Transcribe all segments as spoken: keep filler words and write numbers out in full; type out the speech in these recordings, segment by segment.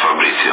Fabrizio.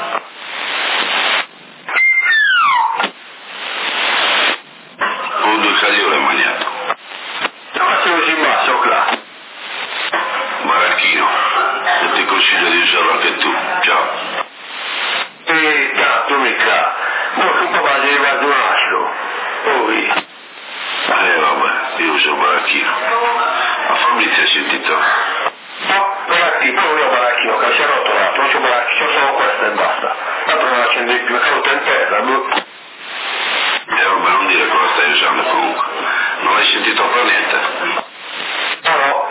Con due cagliole mangiato. Faccio così in basso, là. Baracchino, e ti consiglio di usarlo anche tu. Ciao. E tanto mica, ma che un po' va di guardonarlo. Poi. Eh vabbè, io uso il baracchino. Ma Fabrizio hai sentito? No, baracchino, non ho baracchino, che si è rotolato, non c'ho baracchino, solo questo e basta. Tanto non accende più, è caduto in terra, boh. Eh vabbè, non dire cosa stai usando comunque. Non l'hai sentito per niente? No, no.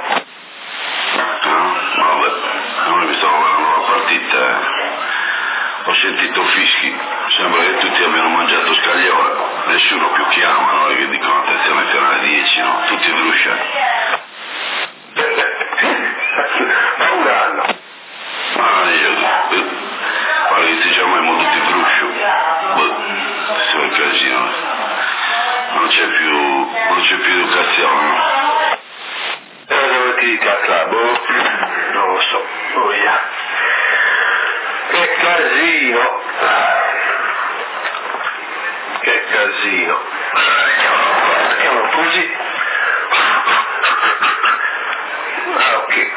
No? Vabbè, non mi sto guardando la partita. eh. Ho sentito fischi, sembra che tutti abbiano mangiato scagliola. Nessuno più chiama, no? Che dicono attenzione fino alle dieci, no? Tutti brusciano. Ma un anno. Ah, io, eh, guarda che ti chiamiamo tutti bruscio. Beh, questo è un casino. Non c'è più, non c'è più educazione, no? E dove ti dica club? Non lo so. Oh yeah. Che casino. Che casino. Chiamo così. Ah, ok.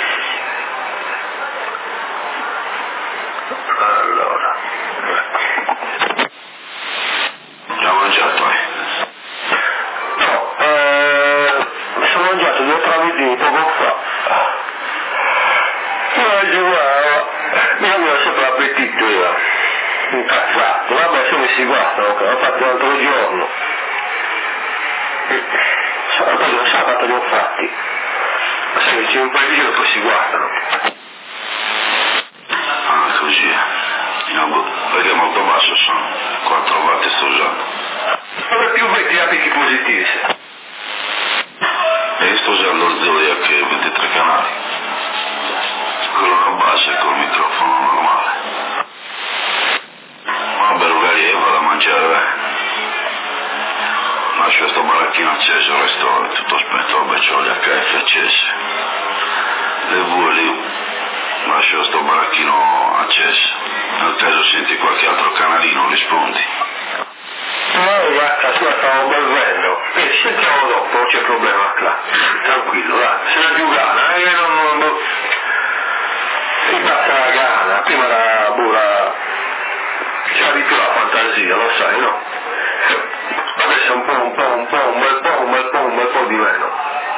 Allora. Già mangiato, eh? No, eh, mi sono mangiato due tramezzini poco fa. Ma giurava, mi avevo sempre l'appetito io. Incazzato, vabbè se mi si guardano, che l'ho fatto l'altro giorno. Sabato, sabato li ho fatti. Ma se mi ci un po' in giro poi si guardano. Ah, così. No, boh, perché è molto basso sono. quattro watt sto usando. Dove più metti abiti positivi? E sto usando il Zodiac ventitré canali. Quello a base col microfono normale. Vabbè, magari vado a mangiare. Lascio sto baracchino acceso, resto tutto spento, vabbè c'ho gli H F accesi. Le V lì, lascio sto baracchino acceso. Nel caso senti qualche altro canalino, rispondi. No, guarda, scusa, stavo bevendo. E ci sentiamo dopo, non c'è problema, là. Tranquillo, va. Se la più gana, eh, non... non, non... Si passa la gana, prima la bura... C'ha di più la fantasia, lo sai, no? Adesso un po', un po', un po', un bel po', un bel po', un bel po' di meno.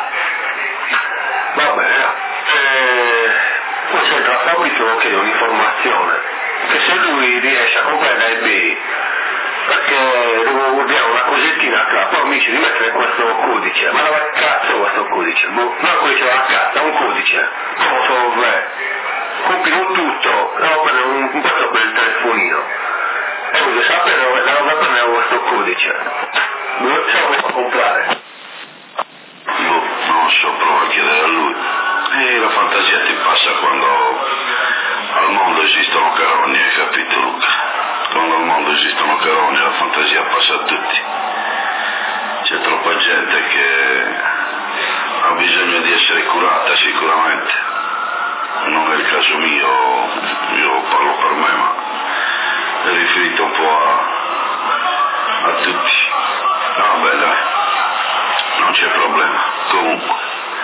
Va bene, eh, poi c'entra Fabrizio, lo chiedo un'informazione. Che se lui riesce a comprare la eBay, perché devo guardare una cosettina qua, poi mi dice di mettere questo codice, ma dove cazzo questo codice? Boh, no, codice dalla carta, un codice, come solo tre, compilo tutto, devo prendere un, un pezzo per il telefonino, e lui sa prendere, devo prendere questo codice, boh, se lo posso comprare. Boh, non so, provo a chiedere a lui. E la fantasia ti passa quando al mondo esistono carogne, hai capito Luca? Quando al mondo esistono carogne la fantasia passa a tutti. C'è troppa gente che ha bisogno di essere curata sicuramente. Non è il caso mio, io parlo per me, ma è riferito un po' a, a tutti. Vabbè dai, non c'è problema. Comunque,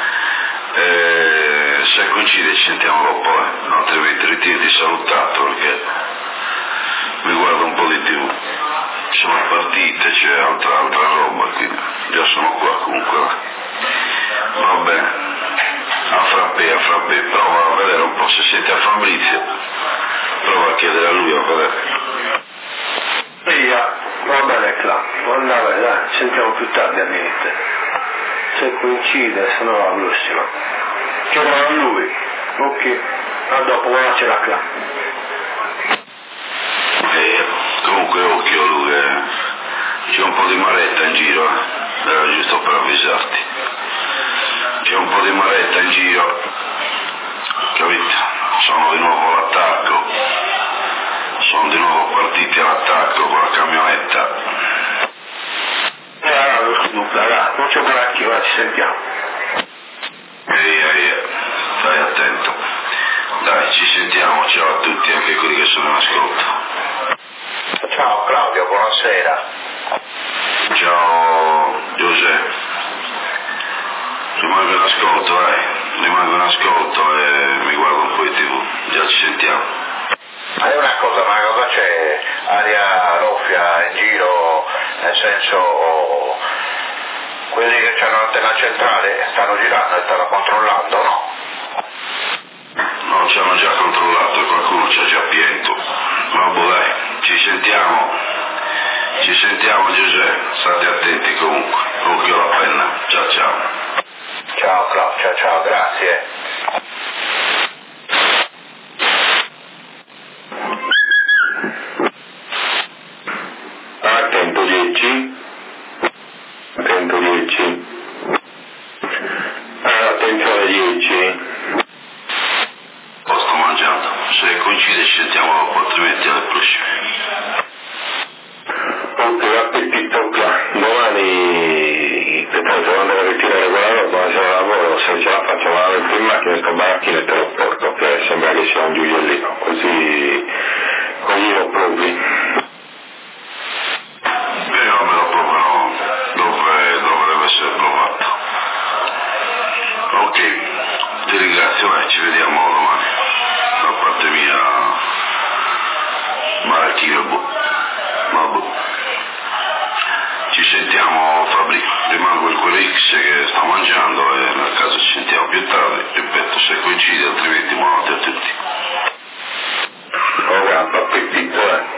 eh, se coincide ci sentiamo dopo, eh. Altrimenti ritirati salutato perché mi guardo un po' di tivù. Sono partite, c'è altra, altra roba, quindi già sono qua comunque. Va bene, a frappè, a frappè, prova a vedere un po' se senti a Fabrizio, prova a chiedere a lui a vedere. Via, va bene, là, andava, dai, sentiamo più tardi a niente. Se coincide, se no la prossima. Chiedo a lui, ok, a dopo, ma ce l'ha là. E comunque occhio lui, eh. C'è un po' di maretta in giro, eh. Era giusto per avvisarti. C'è un po' di maretta in giro, capito? Sono di nuovo all'attacco, sono di nuovo partiti all'attacco con la camionetta. Eh, allora, dunque, là, non c'è baracchio, va, ci sentiamo. Ehi, ehi, stai attento. Dai, dai, ci sentiamo, ciao a tutti, anche quelli che sono in ascolto. Ciao Claudio, buonasera. Ciao Giuseppe. Rimango in ascolto, dai, rimango in ascolto e mi guardo un po' in tv, già ci sentiamo. Ma è una cosa, ma cosa c'è? Aria roffia in giro, nel senso, quelli che hanno l'antenna centrale stanno girando e stanno controllando, no? No, ci hanno già controllato e qualcuno ci ha già piento. Vabbè dai, ci sentiamo, ci sentiamo Giuseppe, state attenti comunque, occhio alla penna, ciao ciao. Ciao Claudio, ciao ciao, grazie. Attento dieci, attento dieci, attenzione dieci. Oh, sto mangiando, se coincide ci sentiamo dopo, altrimenti alle prossime. Ok, appetito qua. Domani, che tanto devo andare a ritirare quella roba, ma se non lavoro, se ce la faccio la metto in macchina, sto baracchino e te lo porto, che sembra che sia un gioiellino, così, così lo provi. Bene, vabbè, lo proverò dove, dove deve essere provato. Ok, ti ringrazio, eh, ci vediamo domani. Da parte mia, Marachino, boh. Vabbè. Ci sentiamo Fabri, rimango in quell'X che sto mangiando e nel caso ci sentiamo più tardi, ripeto, se coincide, altrimenti buonanotte a tutti. Oh, guarda, appetito, eh.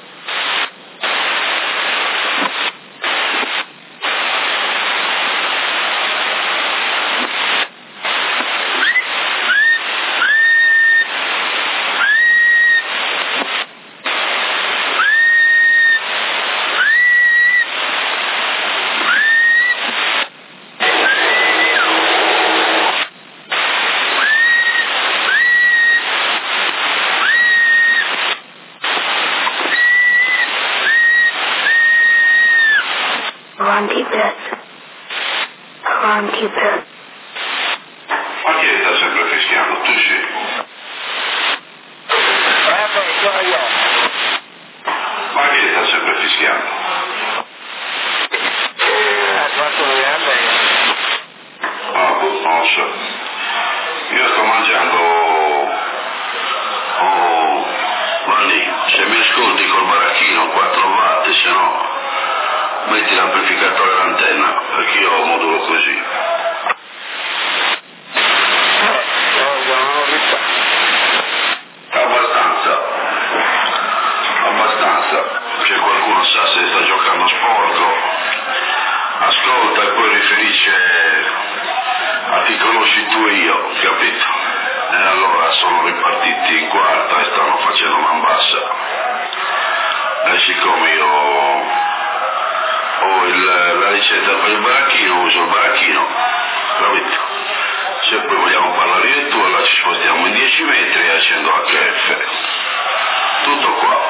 Avanti presto, avanti presto. Ma chi sta sempre fischiando? Tu sì. Ma chi sta sempre fischiando? Ah, boh, non lo so. Io sto mangiando... Oh, Vanni, se mi ascolti col baracchino quattro watt, se no metti l'amplificatore all'antenna, perché io lo modulo così. Abbastanza. Abbastanza. Se qualcuno sa se sta giocando sporco, ascolta e poi riferisce a chi conosci tu e io, capito? E allora sono ripartiti in quarta e stanno facendo man bassa. E siccome io ho il, la ricetta per il baracchino, uso il baracchino, capito? Se poi vogliamo parlare io e tu, allora ci spostiamo in dieci metri e accendo H F. Tutto qua.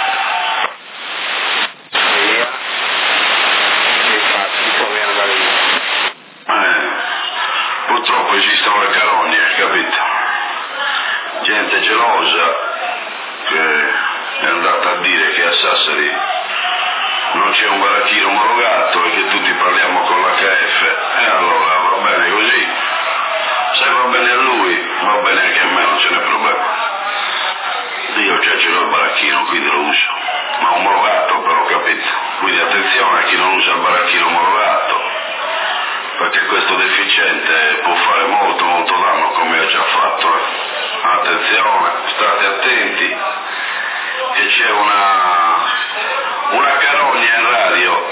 Eh, purtroppo esistono le carogne, capito? Gente gelosa che è andata a dire che a Sassari non c'è un baracchino omologato e che tutti parliamo con l'H F. E allora va bene così. Se va bene a lui, va bene anche a me, non ce n'è problema. Io già ce l'ho il baracchino, quindi lo uso. Ma omologato però, capito? Quindi attenzione a chi non usa il baracchino omologato, perché questo deficiente può fare molto molto danno, come ho già fatto. Eh. Attenzione, state attenti, che c'è una, una carogna in radio.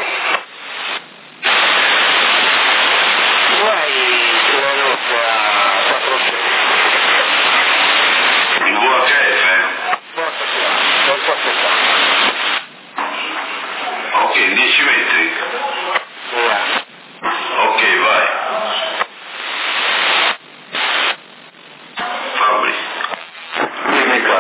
Il V H F? Ok, in dieci metri? Ok, vai. Fabri. Dimmi qua.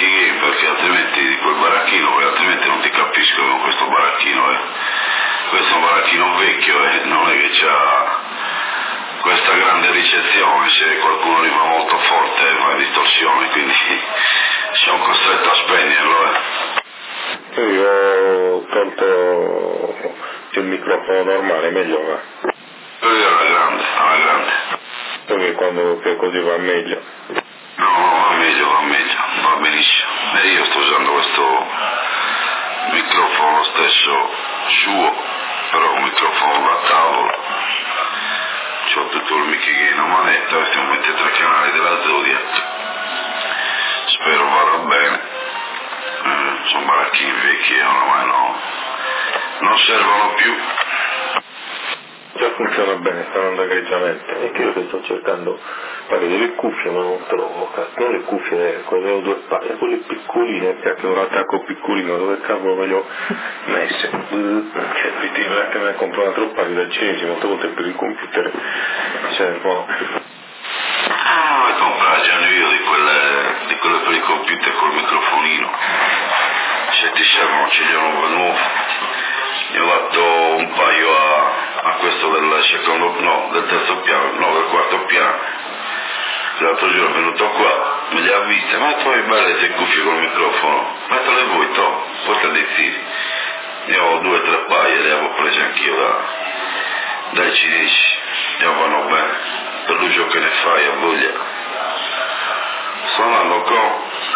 Mickey Game, perché altrimenti di quel baracchino, perché altrimenti non ti capisco con questo baracchino, eh. Questo è un baracchino vecchio e eh. non è che c'ha questa grande ricezione, se qualcuno arriva molto forte fa distorsione, quindi siamo costretti a spegnerlo. Eh. Io ho tolto il microfono normale, meglio va. Quello alla grande, alla grande. Perché quando che così va meglio. No, no, va meglio, va meglio, va benissimo. E io sto usando questo microfono stesso suo, però un microfono da tavolo. C'ho tutto il Mickey Game a manetta, questi sono ventitré canali della Zodiac. Spero vada bene. Eh, sono baracchini vecchi e oramai no, non servono più. Già funziona bene, sta andando egregiamente. E che io che sto cercando pare delle cuffie ma non trovo, cazzo, non le cuffie, quelle ho due paia, quelle piccoline, perché ho un attacco piccolino, dove cavolo me le ho messe? Cioè, effettivamente me ne compro un altro paio da cinesi, molte volte per il computer servono. Ah, ho comprato già io di quelle, di quelle per il computer col microfonino. Se ti servono ce li ho nuovo. Ne ho dato un paio a, a questo del secondo, no, del terzo piano, no, del quarto piano. L'altro giorno è venuto qua, me le ha viste, ma tu hai belle queste cuffie col microfono, mettele voi, to, poi te le tiri. Ne ho due o tre paia, le avevo prese anch'io da, dai cinesi, ne vanno bene, per l'uso che ne fai a voglia. Sto andando con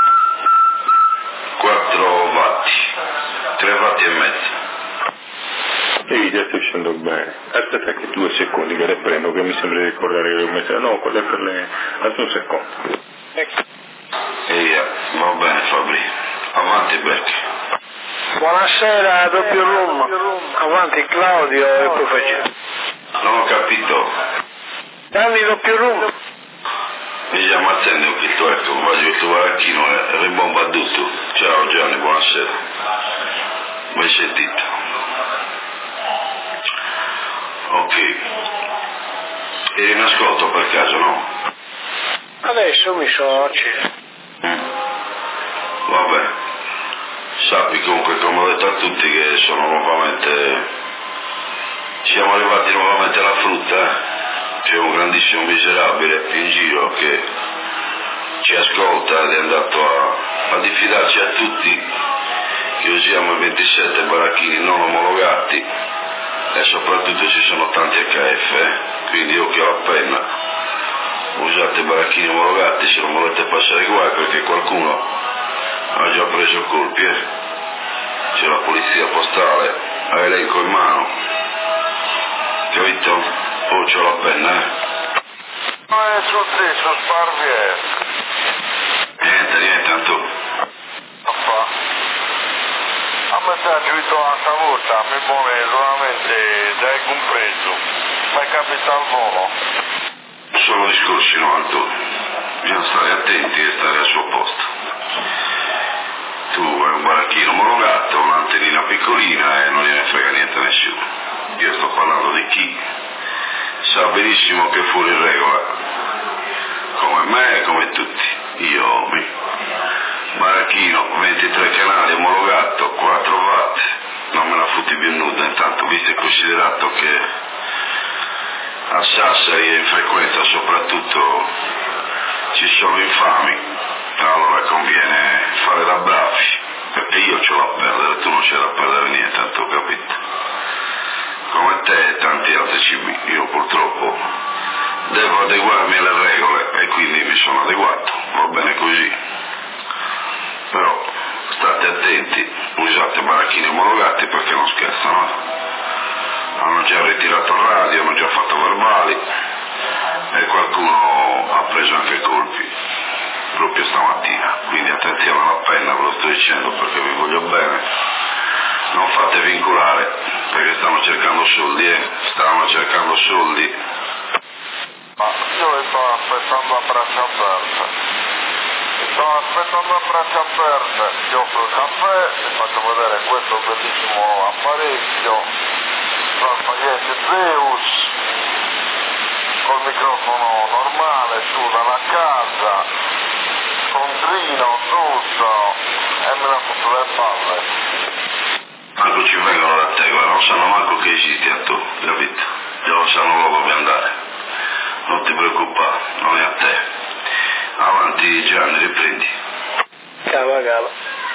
quattro watti, tre watti e mezzo. Ehi, già sto uscendo bene. Aspetta che due secondi che le prendo, che mi sembra di ricordare che ho messo. No, quelle per le. Aspetta un secondo. Ehi, va bene Fabri. Avanti Beck. Buonasera, doppio room. Avanti Claudio e poi faccio. Non ho capito. Dammi doppio room. Mi chiamo Attende un pitto, ecco, voglio il tuo baracchino e ribomba tutto. Ciao Gianni, buonasera. Mi hai sentito? Ok. Eri in ascolto per caso, no? Adesso mi sono acceso. Mm. Vabbè. Sappi comunque, come ho detto a tutti, che sono nuovamente... Siamo arrivati nuovamente alla frutta, eh? C'è un grandissimo miserabile in giro che ci ascolta ed è andato a, a diffidarci a tutti che usiamo i ventisette baracchini non omologati e soprattutto ci sono tanti H F, eh? Quindi occhio alla penna, usate i baracchini omologati se non volete passare guai, perché qualcuno ha già preso colpi, eh? C'è la polizia postale, ha elenco in mano, capito? Oh, c'ho la penna, eh? Non è su te, su Sparvier. Niente, niente, tanto. Papà. A me ti ha giuito la stavolta, mi pone solamente dai compreso. Ma è capita al volo. Sono discorsi, no, Antonio. Bisogna stare attenti e stare al suo posto. Tu hai un baracchino omologato, un'antennina piccolina e non gliene frega niente a nessuno. Io sto parlando di chi sa benissimo che è fuori regola, come me e come tutti. Io, mi. Baracchino, ventitré canali, omologato, quattro watt, non me la fotti più nuda intanto, visto e considerato che a Sassari e in frequenza soprattutto ci sono infami, allora conviene fare da bravi, perché io ce l'ho a perdere, tu non c'è da perdere niente, tanto ho capito. Come te e tanti altri C B, io purtroppo devo adeguarmi alle regole e quindi mi sono adeguato, va bene così. Però state attenti, usate baracchini omologati perché non scherzano. Hanno già ritirato il radio, hanno già fatto verbali e qualcuno ha preso anche colpi proprio stamattina. Quindi attenzione alla penna, ve lo sto dicendo perché vi voglio bene. Non fate vincolare, perché stanno cercando soldi, eh? Stanno cercando soldi. Ma io sto aspettando a braccia aperte. Sto aspettando a braccia aperte. Ti offro il caffè, ti faccio vedere questo bellissimo apparecchio. Tra spaghetti Zeus, col microfono normale su dalla casa, scontrino, tutto, e me l'ha fatto le palle. Manco ci vengono da te, guarda, non sanno manco che esisti a tu, capito? Già lo sanno loro dove andare. Non ti preoccupare, non è a te. Avanti Gianni, riprendi. Cava, cava.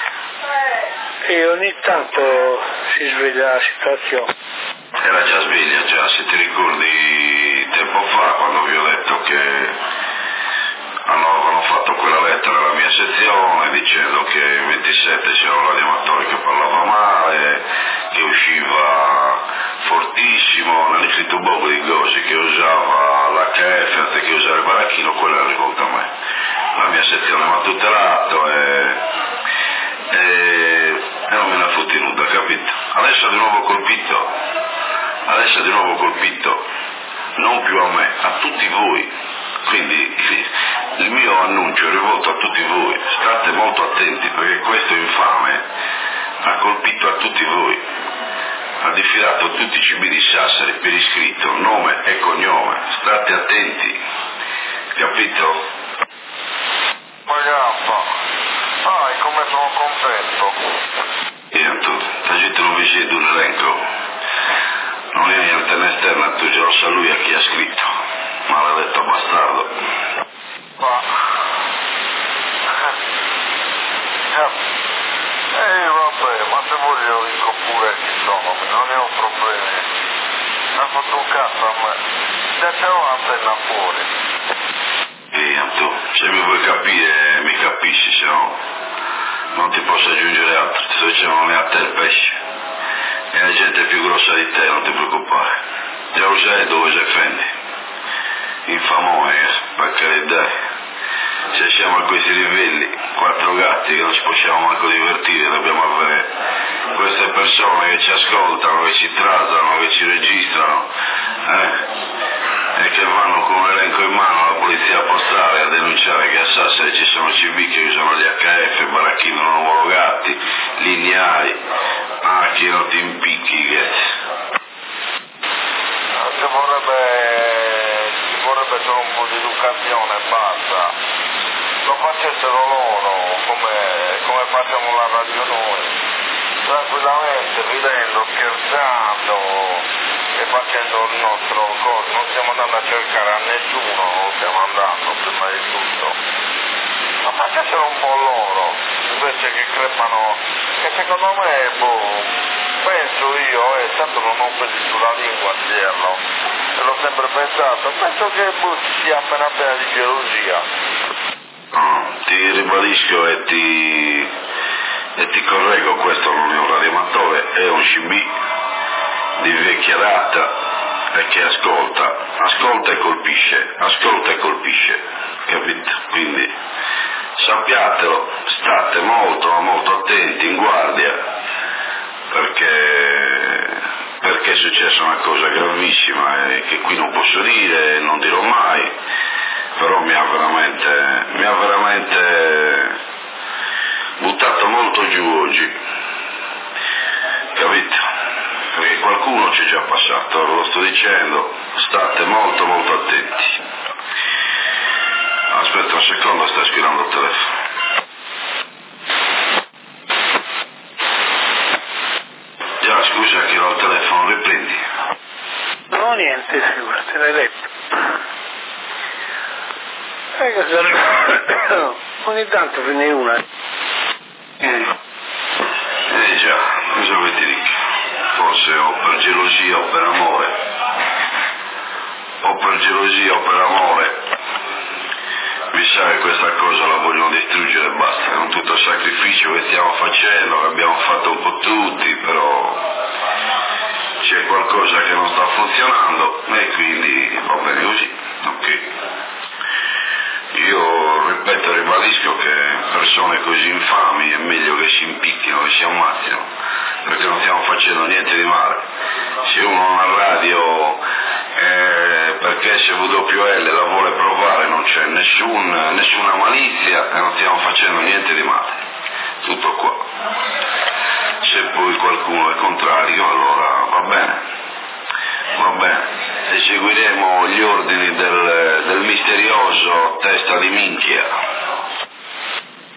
E ogni tanto si sveglia la situazione. Era già sveglia, già, se ti ricordi tempo fa quando vi ho detto che hanno, hanno fatto quella lettera alla mia sezione dicendo che il ventisette c'era un radioamatore che parlava male, che usciva fortissimo, ne hanno scritto un poco di cose, che usava l'H F anziché usare il baracchino, quella è rivolta a me. La mia sezione mi ha tutelato e, e, e non me ne ha fottenuta, capito? Adesso è di nuovo colpito, adesso è di nuovo colpito, non più a me, a tutti voi. Quindi il mio annuncio è rivolto a tutti voi, state molto attenti perché questo infame ha colpito a tutti voi, ha diffidato tutti i C B di Sassari per iscritto, nome e cognome, state attenti, capito? Ma gaffa, sai come sono contento. E tu, la gente non vi siete un elenco, non è niente in esterna, tu già lo sa lui a chi ha scritto, maledetto bastardo. Ma... Eh vabbè, ma se voglio dico pure chi sono, non ne ho problemi. Mi ha fatto un cazzo a me. Già c'è un'antenna fuori. E tu, se mi vuoi capire, mi capisci, se no non ti posso aggiungere altro, ti sto dicendo non è a te il pesce. E la gente è più grossa di te, non ti preoccupare. Già lo sai dove si offende. Infamone, per carità. Se siamo a questi livelli, quattro gatti che non ci possiamo manco divertire, dobbiamo avere queste persone che ci ascoltano, che ci trattano, che ci registrano, eh? E che vanno con un elenco in mano alla polizia postale a denunciare che a Sassari ci sono C B che usano gli H F, baracchini non omologati, lineari, ah che non ti impicchi che... Ci vorrebbe, ci vorrebbe solo un po' di educazione e basta. Lo facessero loro come, come facciamo la radio noi, tranquillamente, ridendo, scherzando e facendo il nostro coso. Non stiamo andando a cercare a nessuno, non stiamo andando prima di tutto. Ma facessero un po' loro, invece che crepano, che secondo me, boh, penso io, eh, tanto non ho pesi sulla lingua a dirlo, e l'ho sempre pensato, penso che boh, ci sia appena appena di gelosia. No, ti ribadisco e ti, e ti correggo, questo non è un radioamatore, è un C B di vecchia data e che ascolta, ascolta e colpisce, ascolta e colpisce, capito? Quindi sappiatelo, state molto molto attenti, in guardia, perché, perché è successa una cosa gravissima e che qui non posso dire, non dirò mai, però mi ha veramente, mi ha veramente buttato molto giù oggi, capito? Perché qualcuno ci è già passato, ve lo sto dicendo, state molto molto attenti. Aspetta un secondo, sta squillando il telefono. Già, scusa che ho il telefono, riprendi. No, niente, figurati, l'hai detto. Eh, cosa... Ogni tanto prende una. Eh. Eh già, cosa vuoi ti dica? Forse o per gelosia o per amore. O per gelosia o per amore. Mi sa che questa cosa la vogliono distruggere e basta. Con tutto il sacrificio che stiamo facendo, che abbiamo fatto un po' tutti, però c'è qualcosa che non sta funzionando e quindi va bene così, ok? Io ripeto e ribadisco che persone così infami è meglio che si impicchino, che si ammazzino, perché non stiamo facendo niente di male. Se uno ha una radio eh, perché S W L la vuole provare, non c'è nessun, nessuna malizia e non stiamo facendo niente di male, tutto qua. Se poi qualcuno è contrario, allora va bene, va bene. E seguiremo gli ordini del, del misterioso testa di minchia.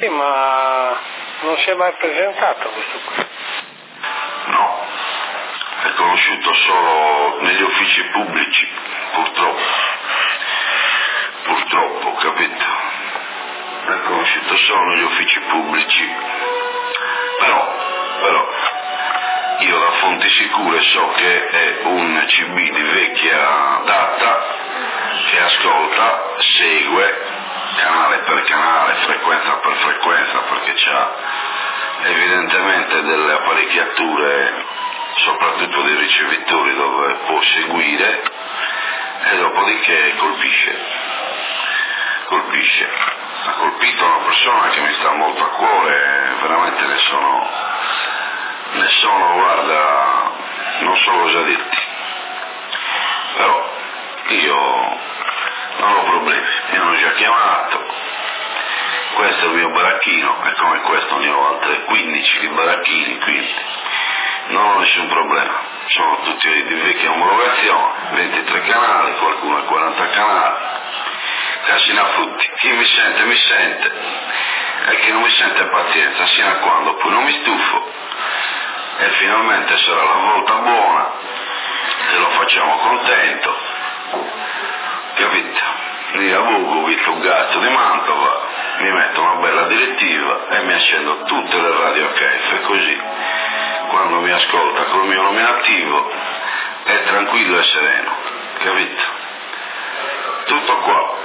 Sì, ma non si è mai presentato questo qui? No, è conosciuto solo negli uffici pubblici, purtroppo. Purtroppo, capito? È conosciuto solo negli uffici pubblici. Però, però, io da fonti sicure so che è un C B di vecchia data che ascolta, segue canale per canale, frequenza per frequenza, perché c'ha evidentemente delle apparecchiature, soprattutto dei ricevitori, dove può seguire, e dopodiché colpisce. Colpisce. Ha colpito una persona che mi sta molto a cuore, veramente ne sono, ne sono, guarda, non so cosa dirti. Però io non ho problemi, mi hanno già chiamato, questo è il mio baracchino, e come questo ne ho altre quindici di baracchini, quindi non ho nessun problema, sono tutti di vecchia omologazione, ventitré canali, qualcuno ha quaranta canali, casina frutti, chi mi sente mi sente, e chi non mi sente pazienza, sino a quando poi non mi stufo, e finalmente sarà la volta buona, e lo facciamo contento, capito? Lì a Bugo, Vito Gatto di Mantova, mi metto una bella direttiva e mi accendo tutte le radio H F, così quando mi ascolta col mio nominativo è tranquillo e sereno, capito? Tutto qua.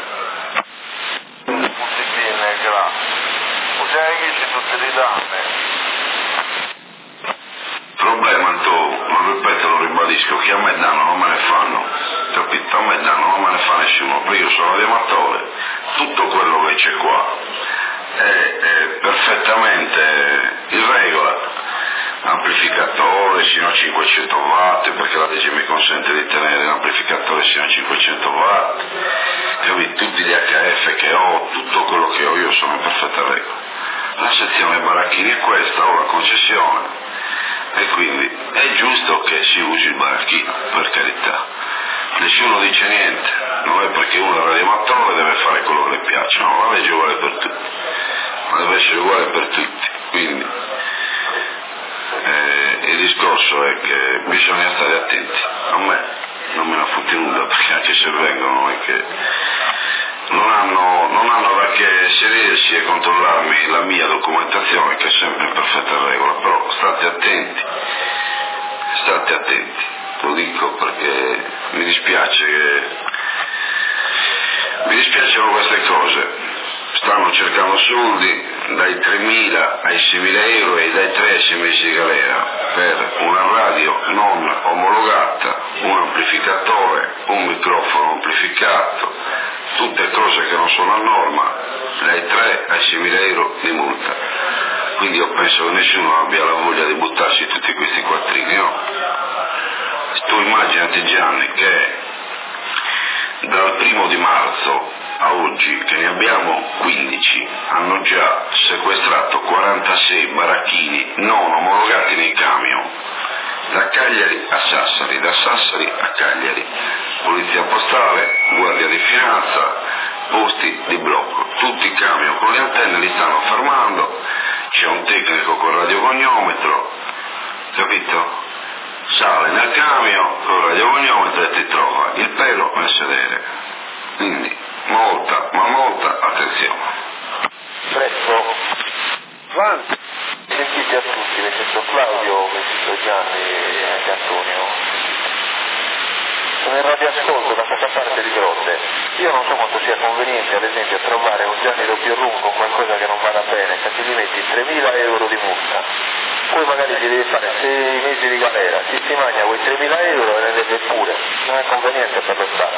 Problema tu, lo ripeto, lo ribadisco, che a me danno non me ne fanno, capito? A me danno non me ne fa nessuno, perché io sono radioamatore, tutto quello che c'è qua è, è perfettamente in regola, amplificatore sino a cinquecento watt, perché la legge mi consente di tenere l'amplificatore sino a cinquecento watt, capito? Tutti gli H F che ho, tutto quello che ho io sono in perfetta regola. La sezione baracchini è questa, ho la concessione, e quindi è giusto che si usi il baracchino, per carità, nessuno dice niente, non è perché uno è radioamatore deve fare quello che le piace, no, la legge è uguale per tutti, ma deve essere uguale per tutti, quindi eh, il discorso è che bisogna stare attenti. A me non me la fotti nulla, perché anche se vengono non è che non hanno, non hanno da che sedersi e controllarmi la mia documentazione, che è sempre in perfetta regola, però state attenti, state attenti, lo dico perché mi dispiace che mi dispiacciono queste cose. Stanno cercando soldi dai tremila ai seimila euro e dai tre ai sei mesi di galera per una radio non omologata, un amplificatore, un microfono amplificato, tutte cose che non sono a norma, dai tre ai seimila euro di multa. Quindi io penso che nessuno abbia la voglia di buttarsi tutti questi quattrini, no? Tu immaginati, Gianni, che dal primo di marzo a oggi, che ne abbiamo quindici, hanno già sequestrato quarantasei baracchini non omologati nei camion, da Cagliari a Sassari, da Sassari a Cagliari, polizia postale, guardia di finanza, posti di blocco, tutti i camion con le antenne li stanno fermando, c'è un tecnico con radiogognometro, capito? Sale nel camion con il radiogognometro e ti trova il pelo nel sedere, quindi molta, ma molta attenzione. Presto. Avanti. Sentite a tutti, mi sento Claudio, mi sento Gianni e anche Antonio. Sono in radioascolto da questa parte di Grotte. Io non so quanto sia conveniente, ad esempio, trovare un Gianni doppio room con qualcosa che non vada bene, se ti metti tremila euro di multa, poi magari gli devi fare sei mesi di galera, si si mangia quei tremila euro e ne deve pure, non è conveniente per lo Stato.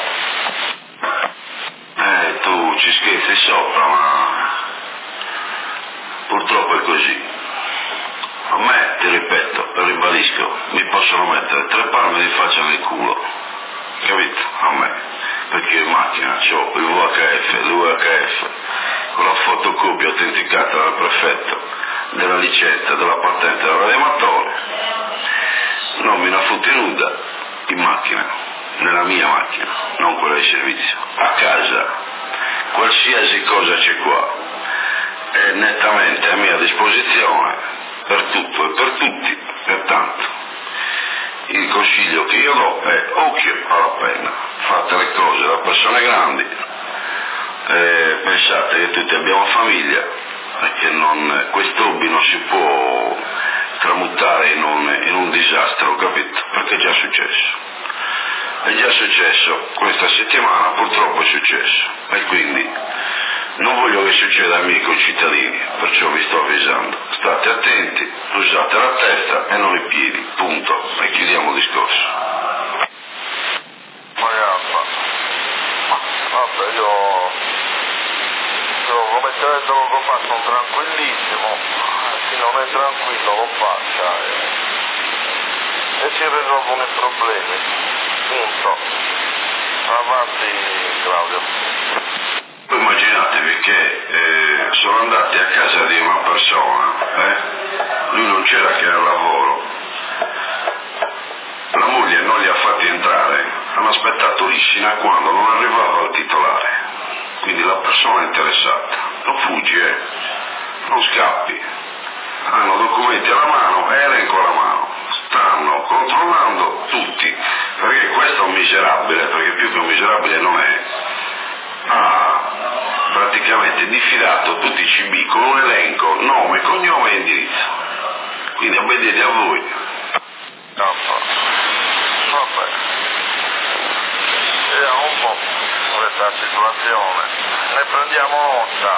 Eh, tu ci scherzi sopra, ma purtroppo è così. A me, ti ripeto, lo ribadisco, mi possono mettere tre palme di faccia nel culo, capito? A me, perché in macchina ho il V H F, l'U H F, con la fotocopia autenticata dal prefetto della licenza, della patente del radioamatore, non mi la fotti nuda in macchina, nella mia macchina, non quella di servizio, a casa, qualsiasi cosa c'è qua, è nettamente a mia disposizione per tutto e per tutti, pertanto il consiglio che io do è occhio alla penna, fate le cose da persone grandi, eh, pensate che tutti abbiamo famiglia e che non, questo hobby non si può tramutare in un, in un disastro, capito? Perché è già successo. È già successo, questa settimana purtroppo è successo e quindi non voglio che succeda ai miei concittadini, perciò vi sto avvisando. State attenti, usate la testa e non i piedi, punto. E chiudiamo il discorso. Ma guarda, vabbè, io, io come te lo lo faccio, sono tranquillissimo, chi non è tranquillo lo faccia e, e si risolvono i problemi. Punto. Avanti Claudio. Poi immaginatevi che eh, sono andati a casa di una persona, eh? Lui non c'era che era al lavoro, la moglie non li ha fatti entrare, hanno aspettato lì sino a quando non arrivava il titolare, quindi la persona interessata, non fuggi, eh? Non scappi, hanno documenti alla mano e elenco alla mano. Stanno controllando tutti, perché questo è un miserabile, perché più che un miserabile non è, ha praticamente diffidato tutti i C B con un elenco, nome, cognome e indirizzo. Quindi obbedite a voi. No, vabbè. Vediamo un po' questa situazione. Ne prendiamo nota.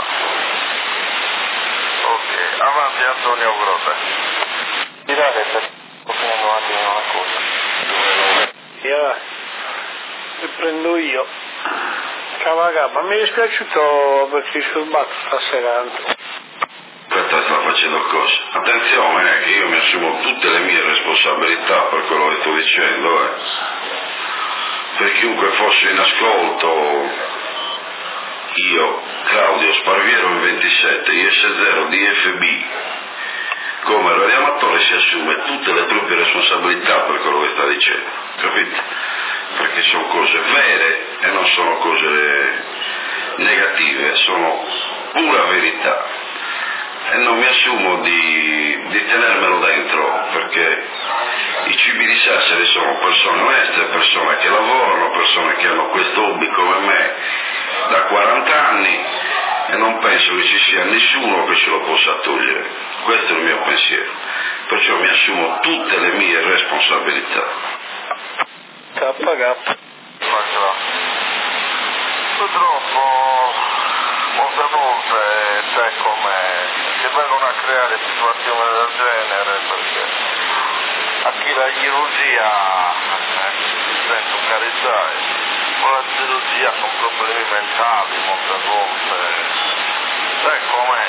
Ok, avanti Antonio Grote. Dirate per finendo un attimo una cosa. Io le prendo io. Cavaga, ma mi è dispiaciuto perché il turbato stasera. Aspetta, sta facendo cose. Attenzione, eh, che io mi assumo tutte le mie responsabilità per quello che sto dicendo, eh. Per chiunque fosse in ascolto, io, Claudio Sparviero in ventisette, I S zero D F B, come radioamatore si assume tutte le proprie responsabilità per quello che sta dicendo, capite? Perché sono cose vere e non sono cose negative, sono pura verità e non mi assumo di, di tenermelo dentro, perché i cibi di Sassari sono persone oneste, persone che lavorano, persone che hanno questo hobby come me da quaranta anni e non penso che ci sia nessuno che ce lo possa togliere. Questo è il mio pensiero, perciò mi assumo tutte le mie responsabilità. K K. Purtroppo molte volte c'è come che vengono a creare situazioni del genere, perché a chi la chirurgia si sento carità, con la chirurgia con problemi mentali molte volte, sai com'è?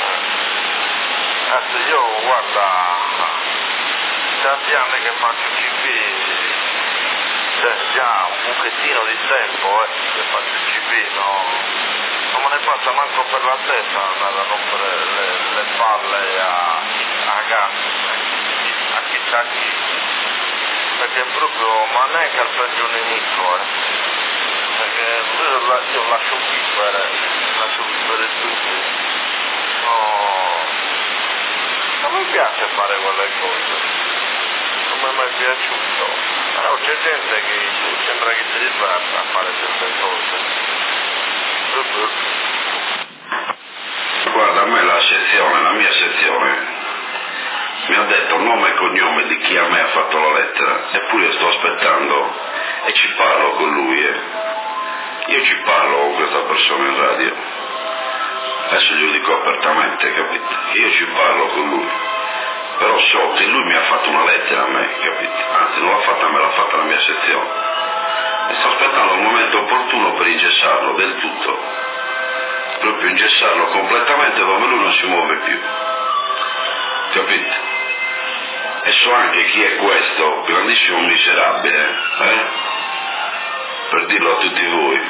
Adesso io guarda, tanti anni che faccio C P, c'è già un pochettino di tempo eh, che faccio C P, no? Non me ne passa manco per la testa andare a rompere le, le palle a, a gas, a chissà chi, perché proprio, ma neanche al peggio nemico, eh. Perché io, io lascio vivere, lascio vivere tutti, no, non mi piace fare quelle cose, non mi è mai piaciuto. Però c'è gente che sembra che si diverta a fare certe cose. Guarda, a me la sezione, la mia sezione mi ha detto nome e cognome di chi a me ha fatto la lettera, eppure io sto aspettando e ci parlo con lui, eh. Io ci parlo con questa persona in radio, adesso glielo dico apertamente, capito? Io ci parlo con lui, però so che lui mi ha fatto una lettera a me, capito? Anzi, non l'ha fatta a me, l'ha fatta la mia sezione, e sto aspettando un momento opportuno per ingessarlo del tutto, proprio ingessarlo completamente dove lui non si muove più, capito? E so anche chi è questo grandissimo miserabile, eh? Per dirlo a tutti voi,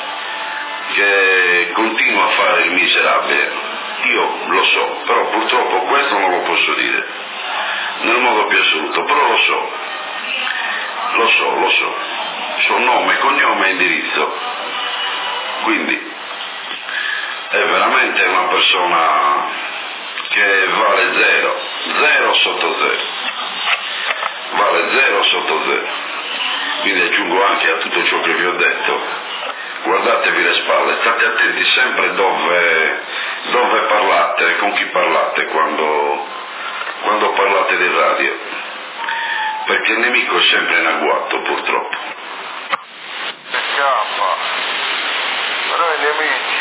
che continua a fare il miserabile. Io lo so, però purtroppo questo non lo posso dire nel modo più assoluto, però lo so, lo so, lo so, suo nome, cognome e indirizzo. Quindi è veramente una persona che vale zero, zero sotto zero, vale zero sotto zero. Quindi aggiungo anche a tutto ciò che vi ho detto, guardatevi le spalle, state attenti sempre dove, dove parlate, con chi parlate quando, quando parlate di radio, perché il nemico è sempre in agguato purtroppo. Che scappa, però i nemici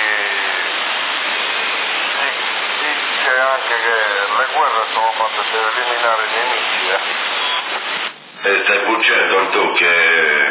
dice anche che le guerre sono fatte per eliminare i nemici, eh. E stai pur certo Antò che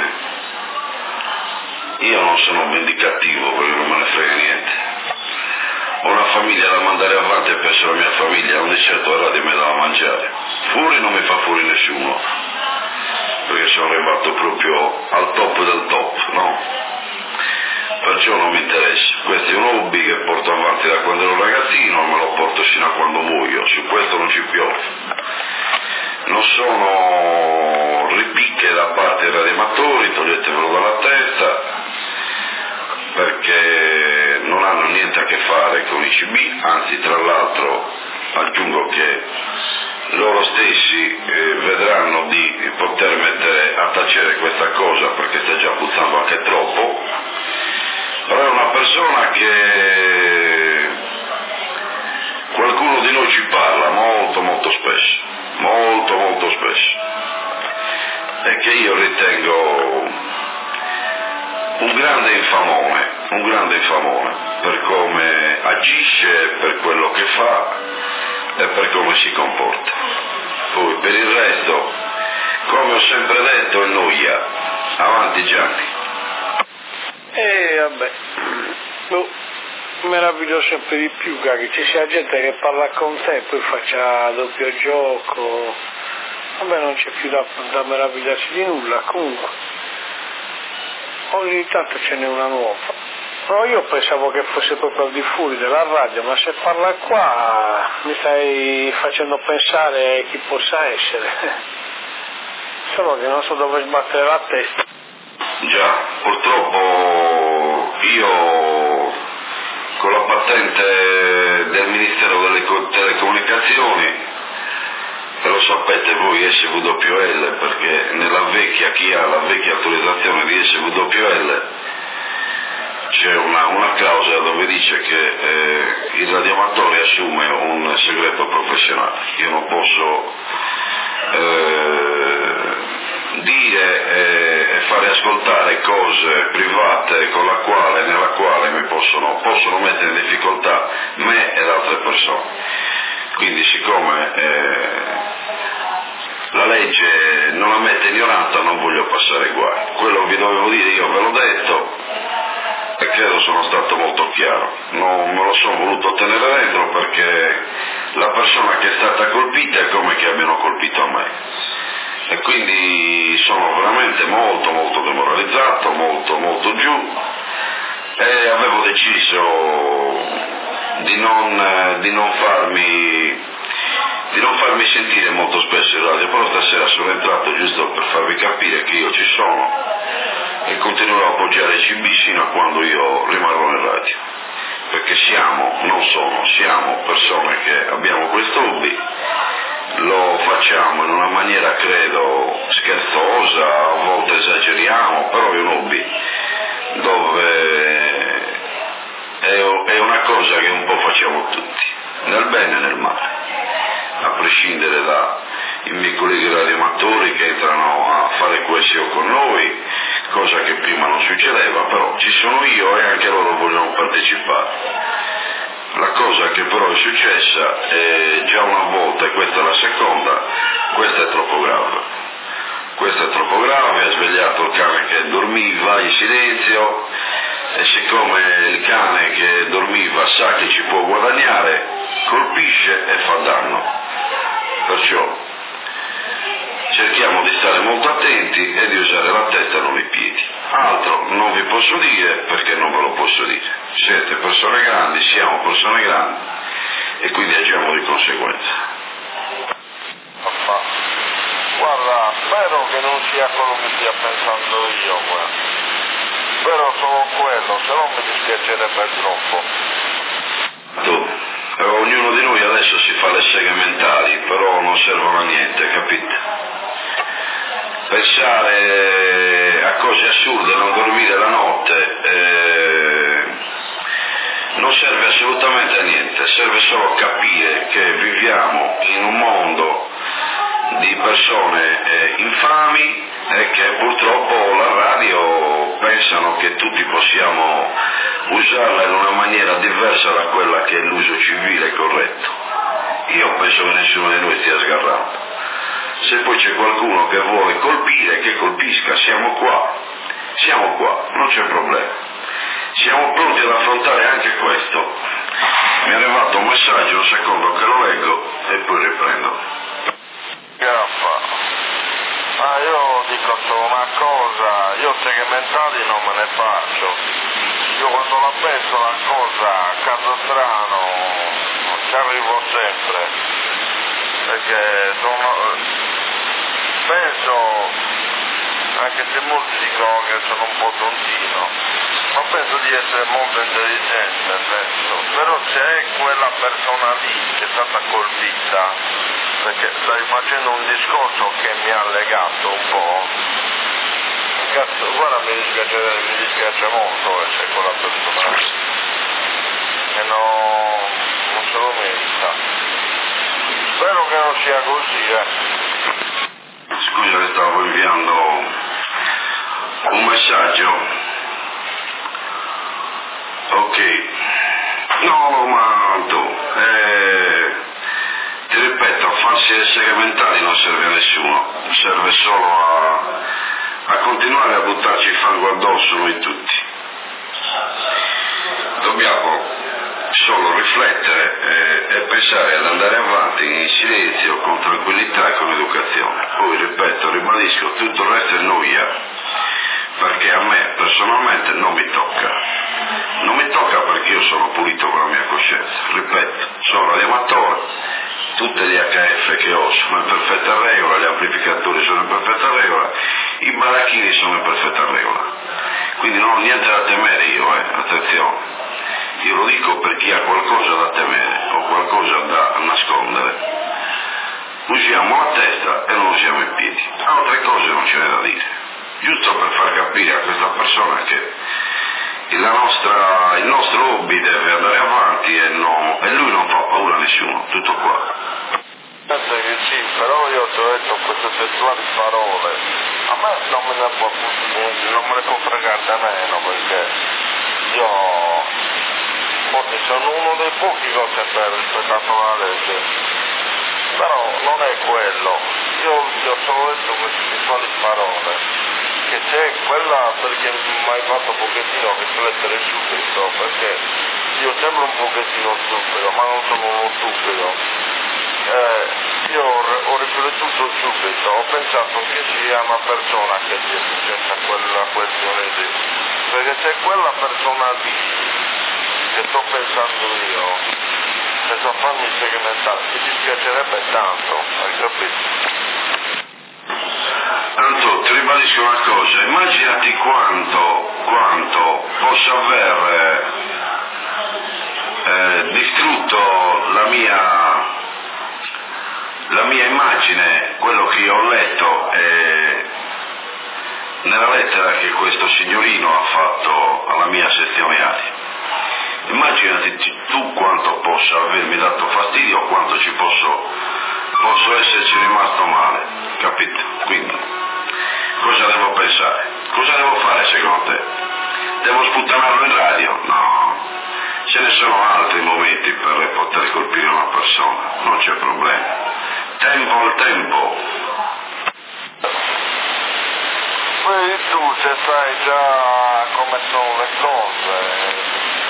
io non sono vendicativo perché non me ne frega niente. Ho una famiglia da mandare avanti e penso alla mia famiglia, non di certo la radio mi dà da mangiare. Fuori non mi fa fuori nessuno, perché sono arrivato proprio al top del top, no? Perciò non mi interessa. Questo è un hobby che porto avanti da quando ero ragazzino e me lo porto fino a quando muoio, su questo non ci piove. Non sono ripicche da parte dei radioamatori, toglietevelo dalla testa, perché non hanno niente a che fare con i C B, anzi tra l'altro aggiungo che loro stessi eh, vedranno di poter mettere a tacere questa cosa perché sta già puzzando anche troppo, però è una persona che qualcuno di noi ci parla molto molto spesso, molto molto spesso, e che io ritengo un grande infamone, un grande infamone per come agisce, per quello che fa e per come si comporta. Poi per il resto, come ho sempre detto, è noia. Avanti Gianni. E vabbè, boh, meraviglio sempre di più che ci sia gente che parla con te e poi faccia doppio gioco. Vabbè, non c'è più da, da meravigliarsi di nulla. Comunque ogni tanto ce n'è una nuova. No, io pensavo che fosse proprio al di fuori della radio, ma se parla qua mi stai facendo pensare chi possa essere. Solo che non so dove sbattere la testa. Già, purtroppo io con la patente del Ministero delle Telecomunicazioni, e lo sapete voi S W L, perché nella vecchia, chi ha la vecchia autorizzazione di S W L c'è una, una clausola dove dice che eh, il radioamatore assume un segreto professionale. Io non posso eh, dire eh, e fare ascoltare cose private con la quale, nella quale mi possono, possono mettere in difficoltà me ed altre persone. Quindi siccome eh, la legge non ammette ignoranza, non voglio passare guai. Quello che vi dovevo dire io ve l'ho detto e credo sono stato molto chiaro. Non me lo sono voluto tenere dentro perché la persona che è stata colpita è come che abbiano colpito a me. E quindi sono veramente molto molto demoralizzato, molto molto giù, e avevo deciso di non, di non farmi di non farmi sentire molto spesso in radio, però stasera sono entrato giusto per farvi capire che io ci sono e continuerò a appoggiare C B fino a quando io rimarrò in radio, perché siamo, non sono, siamo persone che abbiamo questo hobby, lo facciamo in una maniera credo scherzosa, a volte esageriamo, però è un hobby dove è una cosa che un po' facciamo tutti, nel bene e nel male, a prescindere dai miei colleghi radioamatori che entrano a fare questo con noi, cosa che prima non succedeva, però ci sono io e anche loro vogliono partecipare. La cosa che però è successa è già una volta, e questa è la seconda, questa è troppo grave. Questo è troppo grave, ha svegliato il cane che dormiva in silenzio, e siccome il cane che dormiva sa che ci può guadagnare, colpisce e fa danno. Perciò cerchiamo di stare molto attenti e di usare la testa e non i piedi. Altro non vi posso dire perché non ve lo posso dire. Siete persone grandi, siamo persone grandi e quindi agiamo di conseguenza. Papà, guarda, spero che non sia quello che stia pensando io, guarda. Spero solo quello, se no mi dispiacerebbe troppo. Eh, ognuno di noi adesso si fa le seghe mentali, però non servono a niente, capite? Pensare a cose assurde, non dormire la notte, eh, non serve assolutamente a niente, serve solo a capire che viviamo in un mondo di persone eh, infami e che purtroppo la radio pensano che tutti possiamo usarla in una maniera diversa da quella che è l'uso civile corretto. Io penso che nessuno di noi stia sgarrando. Se poi c'è qualcuno che vuole colpire, che colpisca, siamo qua, siamo qua, non c'è problema. Siamo pronti ad affrontare anche questo. Mi è arrivato un messaggio, un secondo che lo leggo e poi riprendo. Gaffa, ma io dico solo una cosa, io seghe mentali non me ne faccio. Io quando la penso una cosa a caso strano ci arrivo sempre, perché sono, penso, anche se molti dicono che sono un po' tontino, ma penso di essere molto intelligente, penso. Però c'è quella persona lì che è stata colpita, perché stai facendo un discorso che mi ha legato un po'. Cazzo, guarda, mi dispiace, mi dispiace molto che c'è quella persona lì, che no, non se lo merita. Spero che non sia così, eh. Scusa che stavo inviando un messaggio. Ok, no, no, ma tu, eh, ti ripeto, farsi le seghe mentali non serve a nessuno, serve solo a, a continuare a buttarci il fango addosso noi tutti. Dobbiamo solo riflettere e, e pensare ad andare avanti in silenzio, con tranquillità e con educazione. Poi, ripeto, ribadisco, tutto il resto è noia, perché a me personalmente non mi tocca. Non mi tocca perché io sono pulito con la mia coscienza. Ripeto, sono radioamatore, tutte le H F che ho sono in perfetta regola, gli amplificatori sono in perfetta regola, i baracchini sono in perfetta regola. Quindi non ho niente da temere io, eh, attenzione. Io lo dico per chi ha qualcosa da temere o qualcosa da nascondere. Usiamo la testa e non usiamo i piedi. Altre cose non ce n'è da dire. Giusto per far capire a questa persona che la nostra, il nostro hobby deve andare avanti e, no, e lui non fa paura a nessuno. Tutto qua. Penso che sì, però io ti ho detto queste sessuali parole. A me non me ne può, non me ne può fregare da meno, perché io forse sono uno dei pochi che ho sempre rispettato la legge, però non è quello. Io vi ho solo detto queste sessuali parole, che c'è quella perché mi hai fatto un pochettino riflettere subito, perché io sembro un pochettino stupido, ma non sono uno stupido. Eh, io ho, ho riflettuto subito, ho pensato che sia una persona che gli è successa quella questione lì, perché se quella persona lì che sto pensando io, senza farmi segmentare, mi dispiacerebbe tanto, hai capito? Anto, ti ribadisco una cosa, immaginati quanto, quanto possa aver eh, distrutto la mia, la mia immagine, quello che io ho letto eh, nella lettera che questo signorino ha fatto alla mia sezione Ali. Immaginati tu quanto possa avermi dato fastidio o quanto ci posso, posso esserci rimasto male, capito? Quindi, cosa devo pensare? Cosa devo fare secondo te? Devo sputtanarlo in radio? No, ce ne sono altri momenti per poter colpire una persona, non c'è problema. Tempo al tempo. Poi tu se sai già come sono le cose,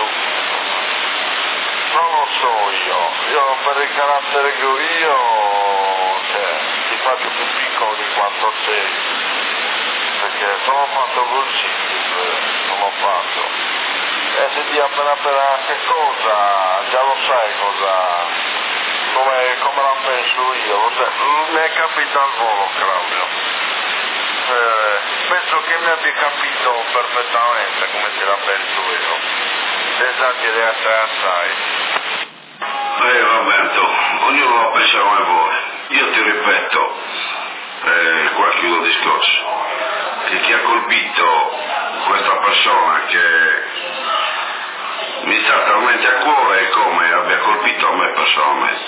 non lo so io, io per il carattere che ho io, cioè, ti faccio più piccolo di quanto sei, perché sono fatto così, sono fatto. E se ti appena appena che cosa, già lo sai cosa, come, come la penso io, lo sai, mi è capito al volo, Claudio. Eh, penso che mi abbia capito perfettamente come te la penso io, esageri assai assai. Eh vabbè, ognuno la pensa come vuole. Io ti ripeto, eh, qua chiudo il discorso, che chi ha colpito questa persona che mi sta talmente a cuore è come abbia colpito a me personalmente.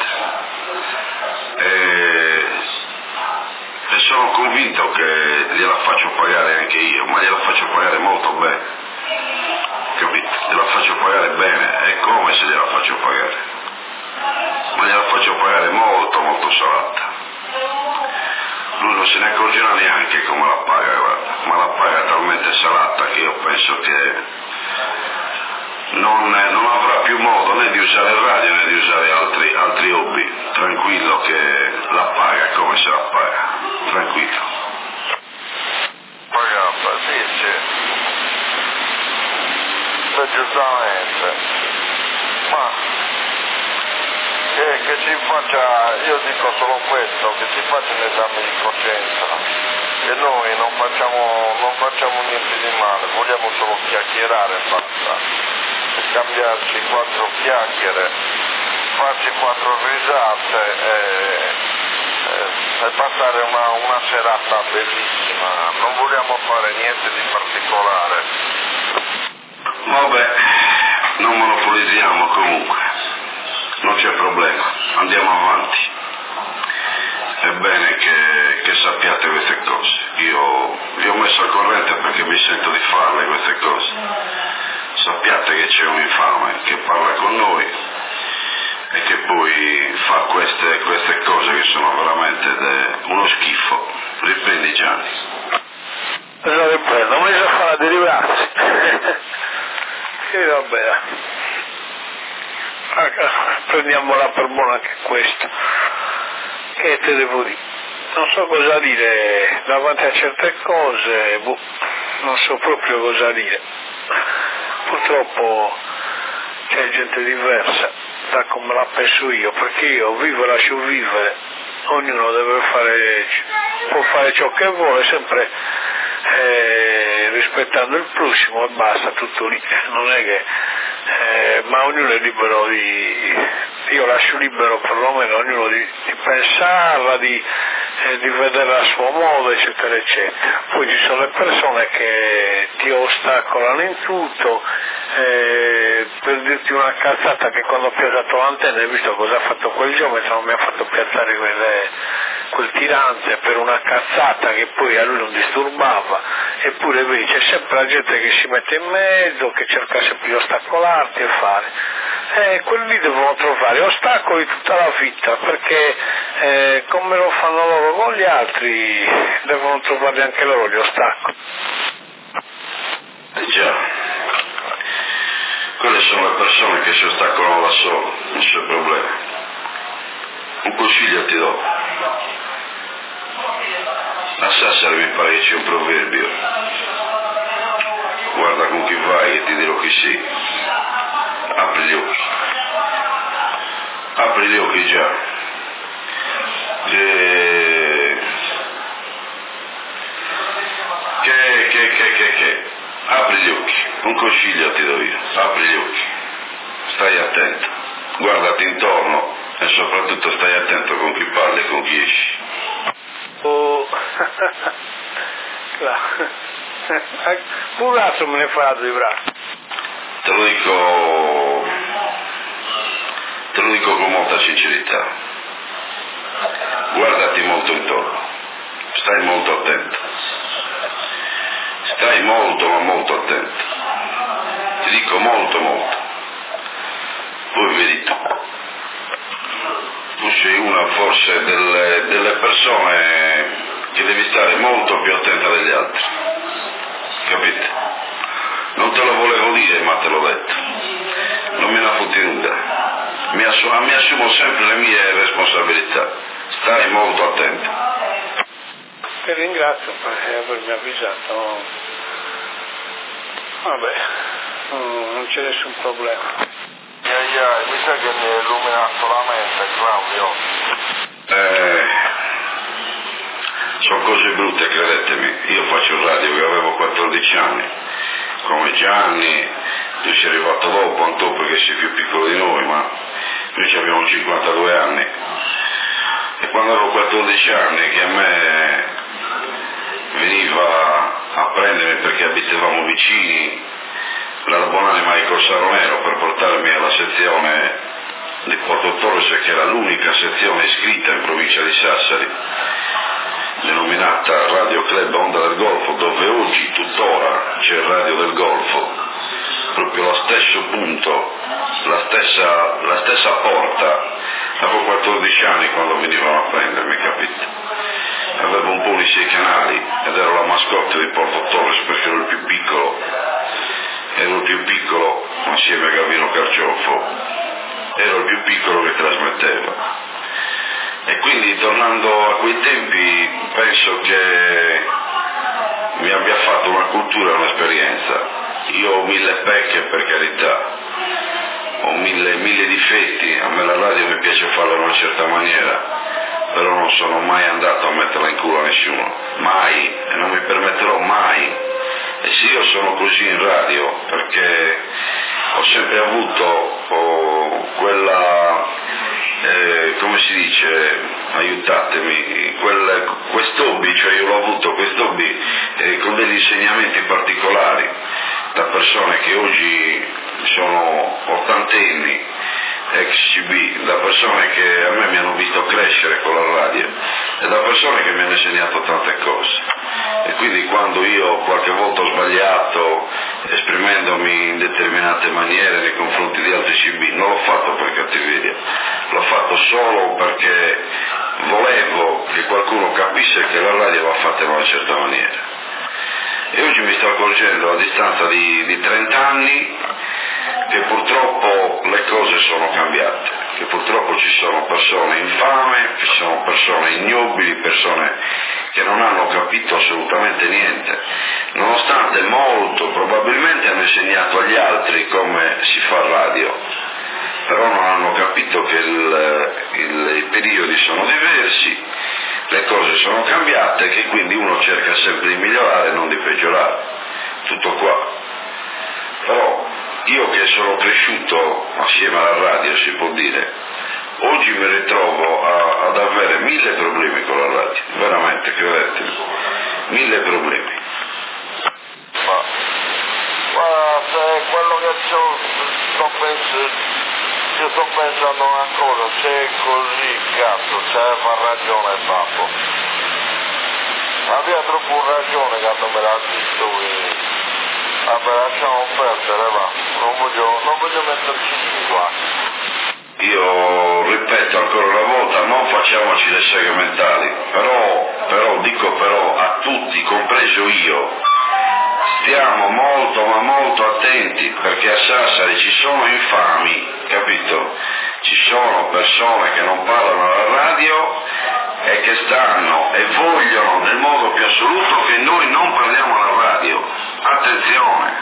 E, e sono convinto che gliela faccio pagare anche io, ma gliela faccio pagare molto bene, capito? Gliela faccio pagare bene, è come se gliela faccio pagare, ma gliela faccio pagare molto molto salata. Lui non se ne accorgerà neanche come la paga, guarda, ma la paga talmente salata che io penso che non, non avrà più modo né di usare il radio né di usare altri, altri hobby. Tranquillo che la paga come se la paga, tranquillo. Pagata, sì, sì. Beh, giustamente. Ma che, che si faccia, io dico solo questo, che si faccia un esame di coscienza. E noi non facciamo, non facciamo niente di male, vogliamo solo chiacchierare e basta. Scambiarci quattro chiacchiere, farci quattro risate e, e, e passare una, una serata bellissima. Non vogliamo fare niente di particolare. Vabbè, non monopolizziamo comunque, non c'è problema, andiamo avanti. È bene che, che sappiate queste cose. Io vi ho messo al corrente perché mi sento di farle queste cose. Sappiate che c'è un infame che parla con noi e che poi fa queste, queste cose che sono veramente de, uno schifo. Riprendi, Gianni. Lo riprendo, ma io fa la derivarsi. E vabbè, prendiamola per buona anche questo. Che te devo dire? Non so cosa dire davanti a certe cose, boh, non so proprio cosa dire. Purtroppo c'è gente diversa da come la penso io, perché io vivo e lascio vivere, ognuno deve fare, può fare ciò che vuole, sempre eh, rispettando il prossimo e basta, tutto lì, non è che, eh, ma ognuno è libero di, io lascio libero perlomeno ognuno di, di pensarla, di, eh, di vederla a suo modo, eccetera, eccetera. Poi ci sono le persone che ti ostacolano in tutto, eh, per dirti una cazzata che quando ho piazzato l'antenna hai visto cosa ha fatto quel geometra, non mi ha fatto piazzare quelle, quel tirante per una cazzata che poi a lui non disturbava, eppure vedi c'è sempre la gente che si mette in mezzo, che cerca sempre di ostacolarti e fare. Eh, quelli lì devono trovare ostacoli tutta la vita, perché eh, come lo fanno loro con gli altri devono trovarli anche loro gli ostacoli. Eh già, quelle sono le persone che si ostacolano da solo, non c'è problema. Un consiglio ti do. A Sassari mi pare che c'è un proverbio: guarda con chi vai e ti dirò chi sei. Apri gli occhi, apri gli occhi già, che, che, che, che, che, che, apri gli occhi, un consiglio ti do io, apri gli occhi, stai attento, guardati intorno e soprattutto stai attento con chi parli e con chi esci. Oh, un altro me ne fa due braccia. Te lo dico, te lo dico con molta sincerità, guardati molto intorno, stai molto attento, stai molto ma molto attento, ti dico molto molto, poi vedi tu, tu sei una forse delle, delle persone che devi stare molto più attenta degli altri, capite? Non te lo volevo dire, ma te l'ho detto. Non me ne fotti nulla. Mi, assu- mi assumo sempre le mie responsabilità. Stai molto attento. Ti ringrazio per avermi avvisato. Vabbè, non c'è nessun problema. Yeah, yeah, mi sa che mi hai illuminato la mente, Claudio. Eh, sono cose brutte, credetemi. Io faccio il radio che avevo quattordici anni. Come Gianni, tu sei arrivato dopo, anche tu perché sei più piccolo di noi, ma Noi abbiamo cinquantadue anni e quando avevo quattordici anni che a me veniva a prendermi perché abitavamo vicini l'Arbonale Michael Saronero per portarmi alla sezione di Porto Torres, che era l'unica sezione iscritta in provincia di Sassari, denominata Radio Club Onda del Golfo, dove oggi tuttora c'è il Radio del Golfo, proprio lo stesso punto, la stessa, la stessa porta. Avevo quattordici anni quando venivano a prendermi, capito? Avevo un po' di sei canali ed ero la mascotte di Porto Torres perché ero il più piccolo, ero il più piccolo assieme a Gavino Carciofo, ero il più piccolo che trasmetteva. E quindi tornando a quei tempi penso che mi abbia fatto una cultura, un'esperienza. Io ho mille pecche, per carità, ho mille, mille difetti, a me la radio mi piace farla in una certa maniera, però non sono mai andato a metterla in culo a nessuno, mai, e non mi permetterò mai. E sì, io sono così in radio perché ho sempre avuto oh, quella, eh, come si dice, aiutatemi, quel, quest'hobby, cioè io l'ho avuto quest'hobby eh, con degli insegnamenti particolari, da persone che oggi sono ottantenni, ex C B, da persone che a me mi hanno visto crescere con la radio e da persone che mi hanno insegnato tante cose. E quindi quando io qualche volta ho sbagliato esprimendomi in determinate maniere nei confronti di altri C B, non l'ho fatto per cattiveria, l'ho fatto solo perché volevo che qualcuno capisse che la radio va fatta in una certa maniera. E oggi mi sto accorgendo, a distanza di, di trenta anni, che purtroppo le cose sono cambiate, che purtroppo ci sono persone infame, ci sono persone ignobili, persone che non hanno capito assolutamente niente, nonostante molto probabilmente hanno insegnato agli altri come si fa radio, però non hanno capito che il, il, i periodi sono diversi, le cose sono cambiate e che quindi uno cerca sempre di migliorare e non di peggiorare. Tutto qua. Però io che sono cresciuto assieme alla radio, si può dire, oggi mi ritrovo a, ad avere mille problemi con la radio, veramente, credetemi, mille problemi. Ma, ma se quello che sto, sto pensando, io sto pensando una cosa, se è così, cazzo, se fa ragione Babbo. Aveva troppo ragione quando me l'ha detto qui. Vabbè, lasciamo perdere, va, non voglio, non voglio metterci qua. Io ripeto ancora una volta, non facciamoci le seghe mentali, però, però dico però a tutti, compreso io, stiamo molto ma molto attenti perché a Sassari ci sono infami, capito? Ci sono persone che non parlano alla radio e che stanno e vogliono nel modo più assoluto che noi non parliamo alla radio. Attenzione!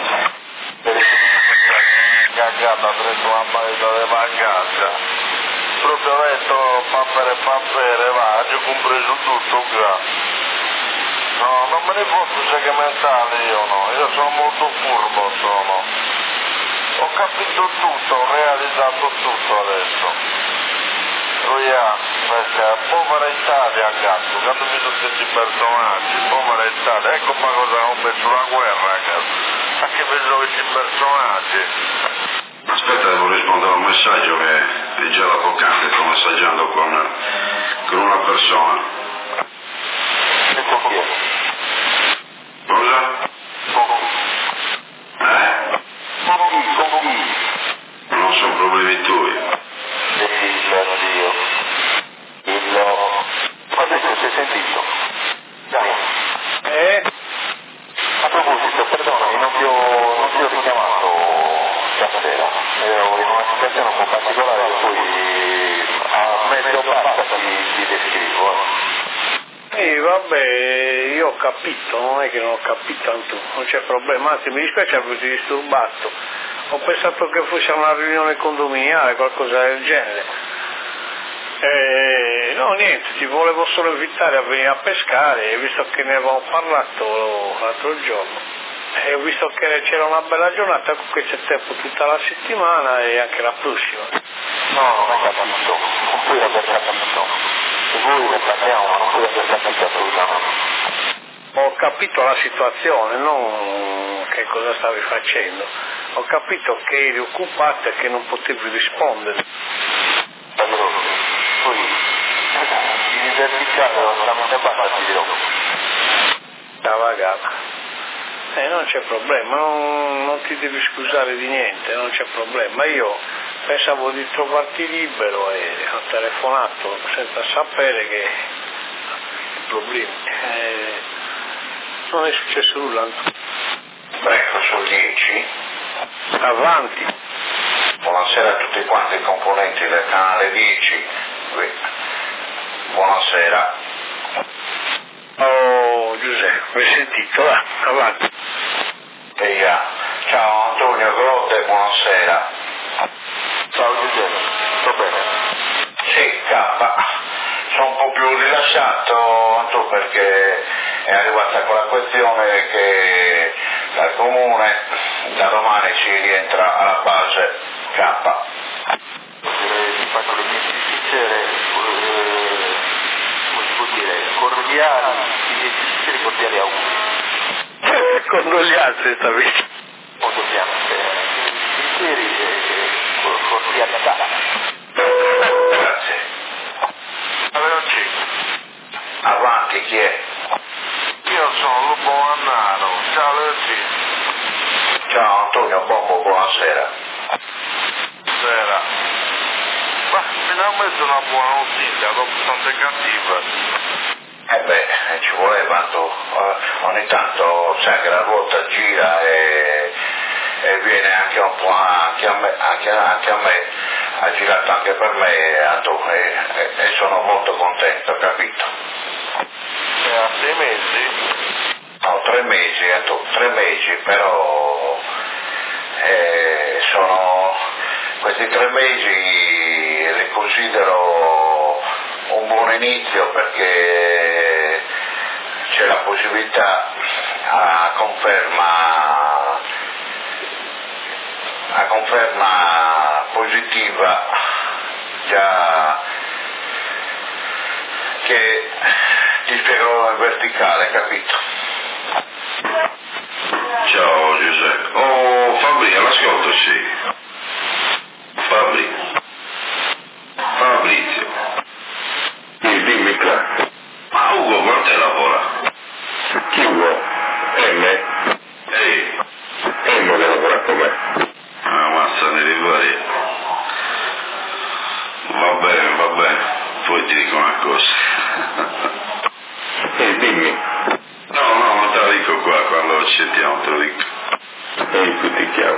Cagata preso una paese di vacanza, proprio detto pappere pappere, va, ho compreso tutto qua. No, non me ne posso segmentare io, no, io sono molto furbo, sono. Ho capito tutto, ho realizzato tutto adesso. Oh yeah, perché povera Italia, cazzo, quando mi sono questi personaggi, povera Italia, ecco ma cosa ho messo la guerra, cazzo, a che vedo questi personaggi? Aspetta, devo rispondere a un messaggio che è già da poc'anzi, sto messaggiando con, con una persona. Ecco chi è? Cosa? Eh? Non sono problemi tuoi. Dio. Il... Adesso si è sentito. Dai. Eh? A proposito, perdonami, non ti ho, non ti ho richiamato stasera. Ero in una situazione un po' particolare, poi a mezzo basta ti, ti descrivo. Eh, vabbè, io ho capito, non è che non ho capito tanto, non c'è problema, anzi mi dispiace averti disturbato. Ho pensato che fosse una riunione condominiale, qualcosa del genere. Eh, no, niente, ti volevo solo invitare a venire a pescare, visto che ne avevamo parlato l'altro giorno. E ho visto che c'era una bella giornata, comunque c'è tempo tutta la settimana e anche la prossima. No, non ho capito, non puoi aver capito. Se voi ne parliamo, ma non puoi aver capito assolutamente. Ho capito la situazione, non che cosa stavi facendo. Ho capito che eri occupata e che non potevi rispondere. Allora, poi, di verticale la metà bassa ti dirò. Da vagata. Eh, non c'è problema, non, non ti devi scusare di niente, non c'è problema. Io pensavo di trovarti libero e ho telefonato senza sapere che i problemi. Eh, non è successo nulla. Prego, sul dieci. Avanti. Buonasera a tutti quanti i componenti del canale dieci. Qui. Buonasera. Oh Giuseppe, hai sentito? Va, avanti. Eia. Ciao Antonio Grotte, buonasera. Ciao Giuseppe, sto bene? Sì, K. Sono un po' più rilassato, Antonio, perché è arrivata quella questione che dal comune da domani si rientra alla base K. Ti faccio le mie sincere, eh, come si può dire, cordiali, i miei sinceri cordiali auguri. Condoglianze stavi. Condoglianze, sinceri e cordialità. Grazie. Veloci. Avanti, chi è? Io sono Lupo Mannaro. Ciao Veloci. Ciao Antonio Bombo, buonasera. Buonasera. Ma finalmente una buona notizia, dopo tante cattive. Eh beh, ci voleva, Anto. Eh, ogni tanto sai che la ruota gira e, e viene anche un po' anche a me, anche, anche a me, ha girato anche per me, Anto, e, e, e sono molto contento, capito? E a sei mesi? No, tre mesi, Anto, tre mesi, però eh, sono questi tre mesi li considero un buon inizio perché c'è la possibilità a conferma a conferma positiva già che ti spiegherò in verticale, capito? Ciao Giuseppe. Oh Fabri, all'ascolto sì. Fabri. Fabrizio. Sì, dimmi qua. Ma Ugo quant'è lavora? Chi vuoi? M? Ehi. M che lavora con me. Ah, mazza ne rivaria. Va bene, va bene. Poi ti dico una cosa. Sì, dimmi. No, no, non te lo dico qua, quando ci sentiamo te lo dico. E tutti chiaro.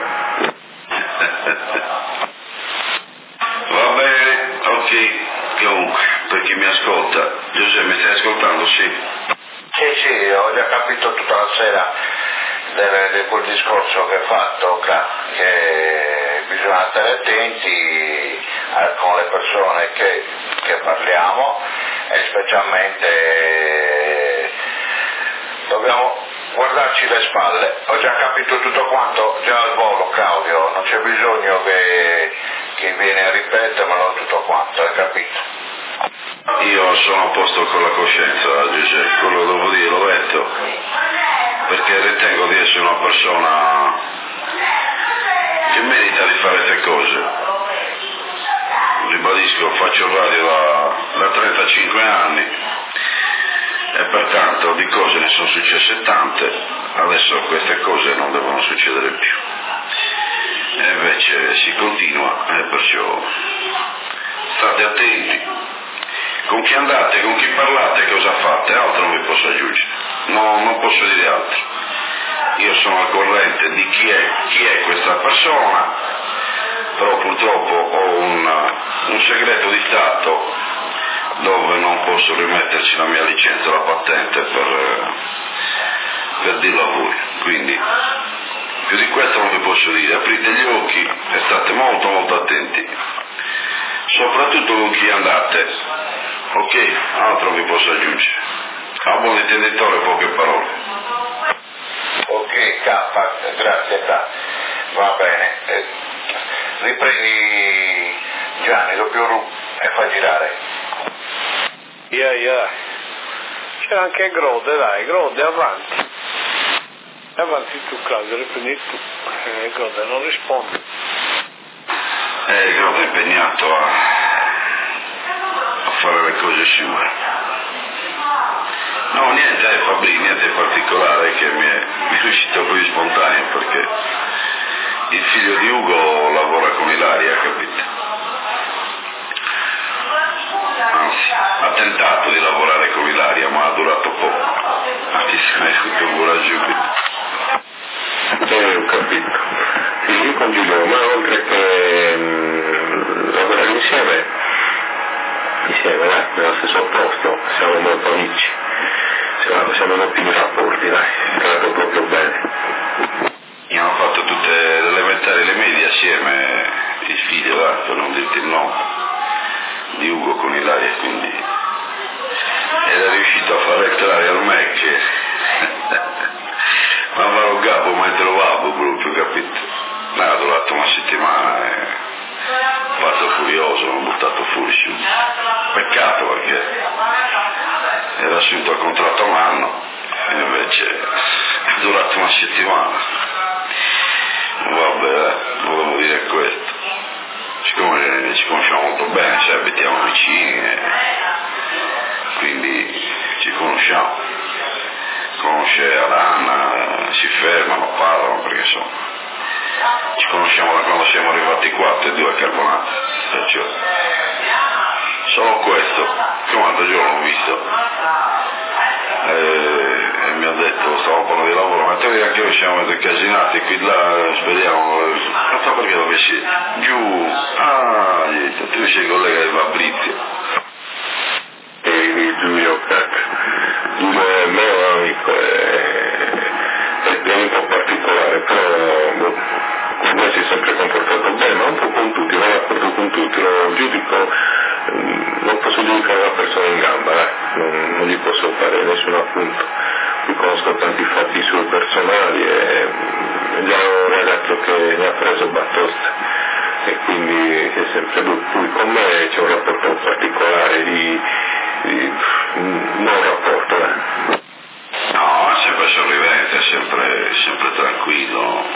Va bene, ok. Comunque, per chi mi ascolta, Giuseppe, mi stai ascoltando, sì? Sì, sì, ho già capito tutta la sera di quel discorso che hai fatto, che bisogna stare attenti a, con le persone che, che parliamo e specialmente dobbiamo guardarci le spalle. Ho già capito tutto quanto, già al volo, Claudio, non c'è bisogno che, che viene a ripetermelo tutto quanto, hai capito? Io sono a posto con la coscienza, Giuseppe, quello che devo dire l'ho detto, perché ritengo di essere una persona che merita di fare queste cose. Ribadisco, faccio radio da, da trentacinque anni e pertanto di cose ne sono successe tante, adesso queste cose non devono succedere più. E invece si continua e perciò state attenti. Con chi andate, con chi parlate, cosa fate, altro non vi posso aggiungere, no, non posso dire altro. Io sono al corrente di chi è, chi è questa persona, però purtroppo ho un, un segreto di Stato dove non posso rimetterci la mia licenza, la patente per, per dirlo a voi, quindi più di questo non vi posso dire. Aprite gli occhi e state molto molto attenti, soprattutto con chi andate. Ok, altro vi posso aggiungere. A buon intenditore poche parole. Ok, K, grazie K. Va bene. Eh, riprendi Gianni, doppio ru e fa girare. Yeah, yeah. C'era anche Grode, dai, Grode, avanti. Avanti tu, Claudio, riprendi tu. Eh, Grode non risponde. Eh, Grode è impegnato a, a fare le cose sue. No, niente, eh, Fabri, niente in particolare che mi è, mi è riuscito così spontaneo, perché il figlio di Ugo lavora con Ilaria, capito? Anzi, ha tentato di lavorare con Ilaria, ma ha durato poco. Ma ti sei tutto pure subito. Eh, ho capito. Sì, io con Giulio, ma oltre che mh, lavorare insieme, insieme, dai, nello stesso posto, siamo molto amici. Siamo, siamo in ottimi rapporti, dai, trato proprio bene. Abbiamo fatto tutte le elementari e le medie assieme, il figlio, là, per non dirti il nome, di Ugo con Ilaria, quindi era riuscito a far entrare al Mac. Ma farò capo mentre trovavo proprio, capito? No, ha durato una settimana e fatto furioso, l'ho buttato fuori su. Peccato perché era assunto a contratto a un anno e invece è durato una settimana. Vabbè, volevo dire questo. Siccome ci conosciamo molto bene, cioè abitiamo vicini e quindi ci conosciamo. Conosce Adanna, si fermano, parlano, perché insomma ci conosciamo da quando siamo arrivati qua e due a Carbonate, perciò solo questo. Come l'altro giorno l'ho visto e, e mi ha detto, stavo parlando di lavoro, ma te vedi anche noi siamo incasinati qui là, speriamo, non so perché dovessi giù, ah, tu sei collega di Fabrizio. E Giulio, Giulio è mio amico, è, è un po' particolare, però boh, con me si è sempre comportato bene, ma un po' con tutti, non d'accordo con tutti, lo giudico, non posso giudicare una persona in gamba, eh? non, non gli posso fare nessun appunto. Io conosco tanti fatti suoi personali e è già un ragazzo che mi ha preso batosta e quindi è sempre lui. Con me c'è un rapporto particolare di, di un buon rapporto. Eh. No, è sempre sorridente, sempre, sempre tranquillo.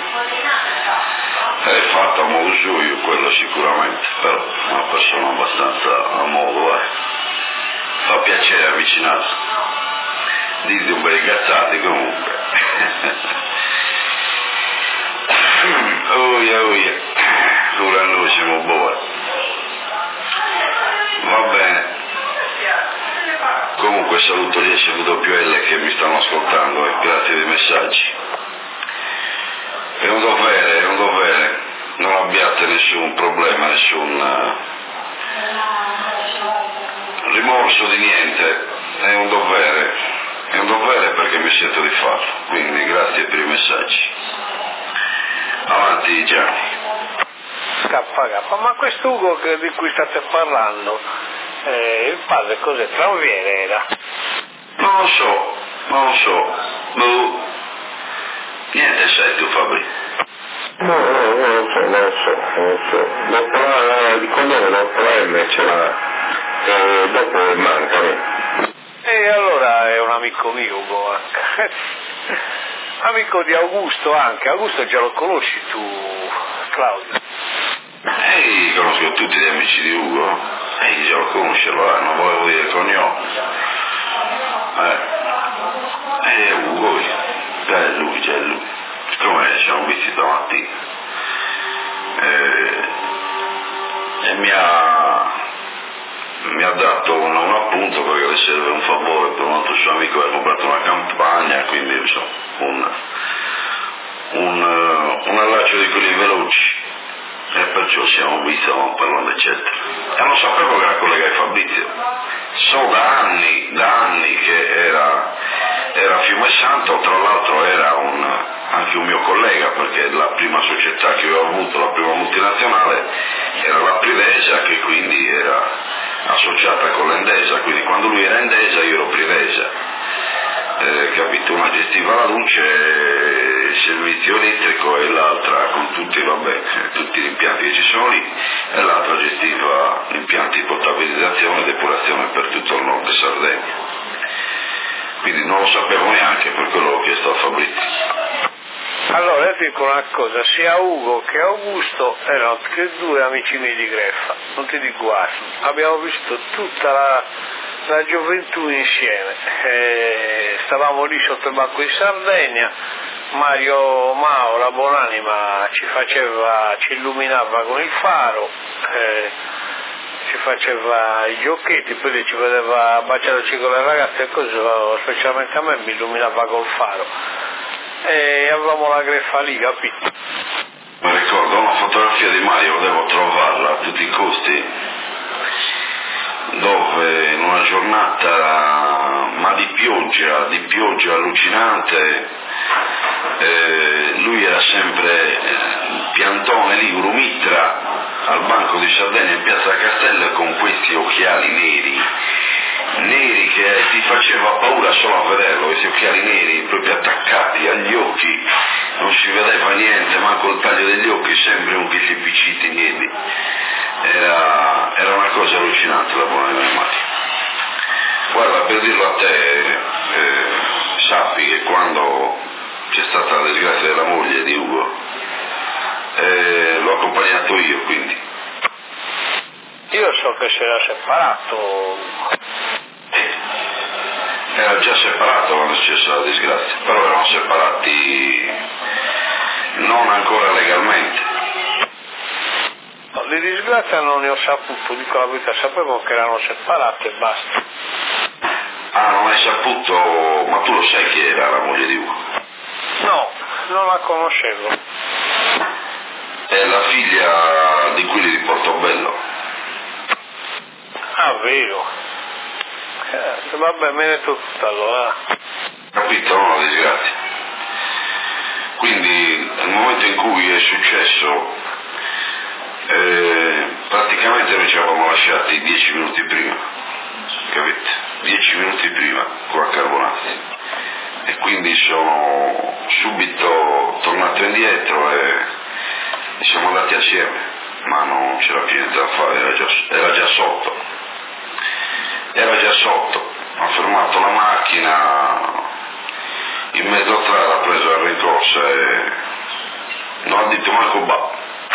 È fatto a modo suo, quello sicuramente, però è una persona abbastanza a modo, eh. Fa piacere avvicinarsi. Dite un bel cazzati comunque. Oh yeah, oh yeah. Pure a noi siamo buoni. Va bene. Comunque saluto gli S W L che mi stanno ascoltando e grazie dei messaggi. È un dovere, è un dovere. Non abbiate nessun problema, nessun uh, rimorso di niente. È un dovere. È un dovere perché mi sento di farlo. Quindi grazie per i messaggi. Avanti Gianni. Scappa, scappa. Ma questo Ugo che, di cui state parlando, eh, il padre cos'è? Tranviere era? Non lo so, non lo so. No. Niente sai tu Fabri. No, no, non lo so, non lo so, non lo so. Dopo di cognome dopo la M ce l'ha e dopo mancano. E allora è un amico mio Ugo anche. Amico di Augusto anche. Augusto già lo conosci tu, Claudio? Ehi, conosco tutti gli amici di Ugo. Ehi, già lo conosci, allora non volevo dire il cognome. Eh. E Ugo, già è lui, già è lui. Siccome ci siamo visti stamattina. E, e mi ha mi ha dato un, un appunto perché le serve un favore per un altro suo amico che ha comprato una campagna, quindi insomma un, un, un allaccio di quelli veloci e perciò siamo visti, stavamo parlando eccetera e non sapevo che era collega di Fabrizio, so da anni da anni che era era a Fiume Santo, tra l'altro era un, anche un mio collega perché la prima società che ho avuto, la prima multinazionale era la Privesa, che quindi era associata con l'Endesa, quindi quando lui era Endesa io ero Privesa, eh, capito? Una gestiva la luce, servizio elettrico e l'altra con tutti, vabbè, tutti gli impianti che ci sono lì, e l'altra gestiva gli impianti di potabilizzazione e depurazione per tutto il nord Sardegna. Quindi non lo sapevo neanche, per quello l'ho chiesto a Fabrizio. Allora, io dico una cosa, sia Ugo che Augusto erano tutti e due amici miei di Greffa, non ti dico altro. Abbiamo visto tutta la, la gioventù insieme, e stavamo lì sotto il banco di Sardegna, Mario Mao, la buonanima, ci faceva, ci illuminava con il faro, eh, ci faceva i giochetti, poi ci vedeva baciarci con le ragazze e così, specialmente a me mi illuminava col faro. E avevamo la Greffa lì, capito? Mi ricordo una fotografia di Mario, devo trovarla a tutti i costi, dove in una giornata ma di pioggia, di pioggia allucinante, eh, lui era sempre eh, piantone lì, Urumitra, al banco di Sardegna in piazza Castello, con questi occhiali neri, neri che ti faceva paura solo a vederlo, questi occhiali neri proprio attaccati agli occhi, non si vedeva niente, manco il taglio degli occhi, sempre un che si picciti niente. Era, era una cosa allucinante la buona di Mario. Guarda, per dirlo a te, eh, sappi che quando c'è stata la disgrazia della moglie di Ugo, eh, l'ho accompagnato io, quindi. Io so che si era separato. Era già separato quando è successa la disgrazia, però erano separati non ancora legalmente. No, di disgrazia non ne ho saputo, dico la verità, sapevo che erano separati e basta. Ah, non hai saputo, ma tu lo sai chi era la moglie di Ugo? No, non la conoscevo. È la figlia di quelli di Portobello. Ah, vero. Eh, vabbè, me ne è tutto allora. Capito, no, la disgrazia. Quindi nel momento in cui è successo, eh, praticamente noi ci eravamo lasciati dieci minuti prima, capite? Dieci minuti prima qua a Carbonazzi, e quindi sono subito tornato indietro e, e siamo andati assieme, ma non c'era più niente da fare, era già, era già sotto. Era già sotto, ha fermato la macchina in mezzo a strada, ha preso la rincorsa e non ha detto manco ba.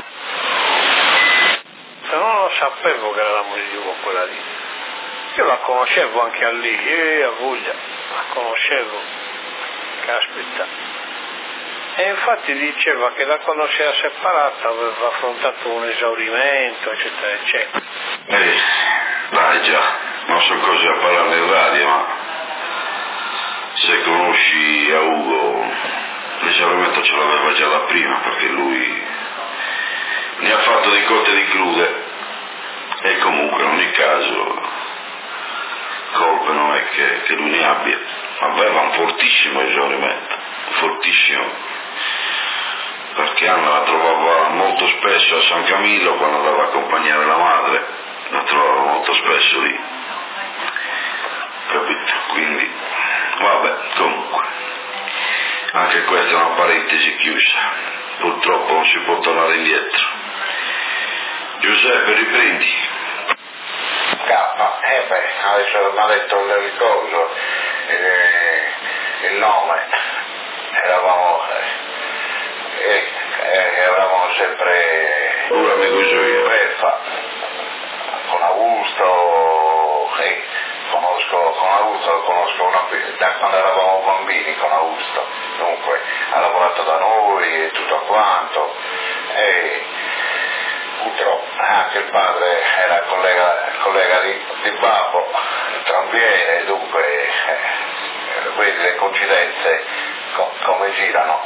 Se non lo sapevo che era la moglie di Ugo quella lì. Io la conoscevo anche a lì, eh, a voglia, la conoscevo, caspita. E infatti diceva che da quando si era separata aveva affrontato un esaurimento, eccetera, eccetera. Eh, dai già. Non so cosa parlare in radio, ma se conosci a Ugo, l'esaurimento ce l'aveva già da prima, perché lui ne ha fatto di cotte e di crude, e comunque in ogni caso colpe non è che, che lui ne abbia. Aveva un fortissimo esaurimento, fortissimo, perché Anna la trovava molto spesso a San Camillo quando andava a accompagnare la madre, la trovava molto spesso lì. Capito? Quindi, vabbè, comunque, anche questa è una parentesi chiusa, purtroppo non si può tornare indietro. Giuseppe, riprendi. K, eh beh, adesso mi ha detto il ricordo, eh, il nome, eravamo, eh, eh, eravamo sempre, ora mi uso io. Greffa, con Augusto, eh, conosco, con Augusto conosco una, da quando eravamo bambini con Augusto, dunque ha lavorato da noi e tutto quanto, e purtroppo anche il padre era collega, collega di, di Babbo, il tramviere, dunque eh, vedi le coincidenze com, come girano.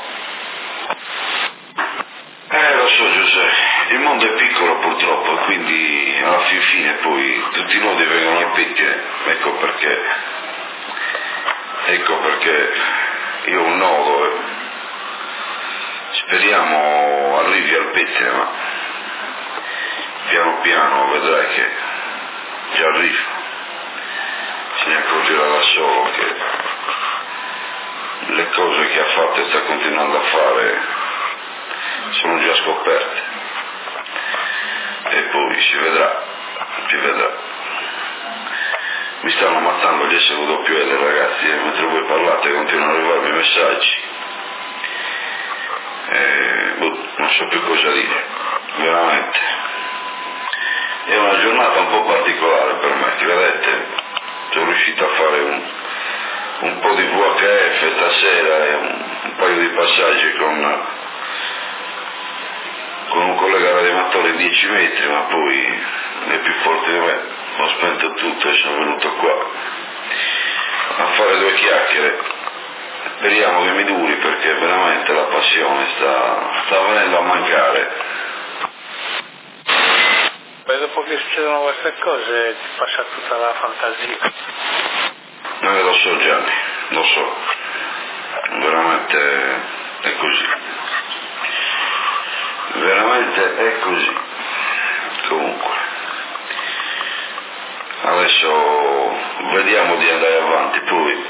Eh, lo so Giuseppe, il mondo è piccolo purtroppo, quindi alla fin fine poi tutti i nodi vengono ai pettine, ecco perché, ecco perché io ho un nodo, eh. Speriamo arrivi al pettine, ma piano piano vedrai che già arriva, se ne accorgerà da solo che le cose che ha fatto e sta continuando a fare sono già scoperte. E poi si vedrà, si vedrà. Mi stanno ammazzando gli S W L, ragazzi, eh, mentre voi parlate continuano ad arrivarmi messaggi. Eh, boh, non so più cosa dire, veramente. È una giornata un po' particolare per me, credete? Sono riuscito a fare un, un po' di V H F stasera e un, un paio di passaggi con, con un collega radioamatore in dieci metri, ma poi è più forte di me, ho spento tutto e sono venuto qua a fare due chiacchiere. Speriamo che mi duri, perché veramente la passione sta, sta venendo a mancare. Poi dopo che succedono queste cose ti passa tutta la fantasia. Eh, lo so Gianni, lo so, veramente è così, veramente è così. Comunque, adesso vediamo di andare avanti, poi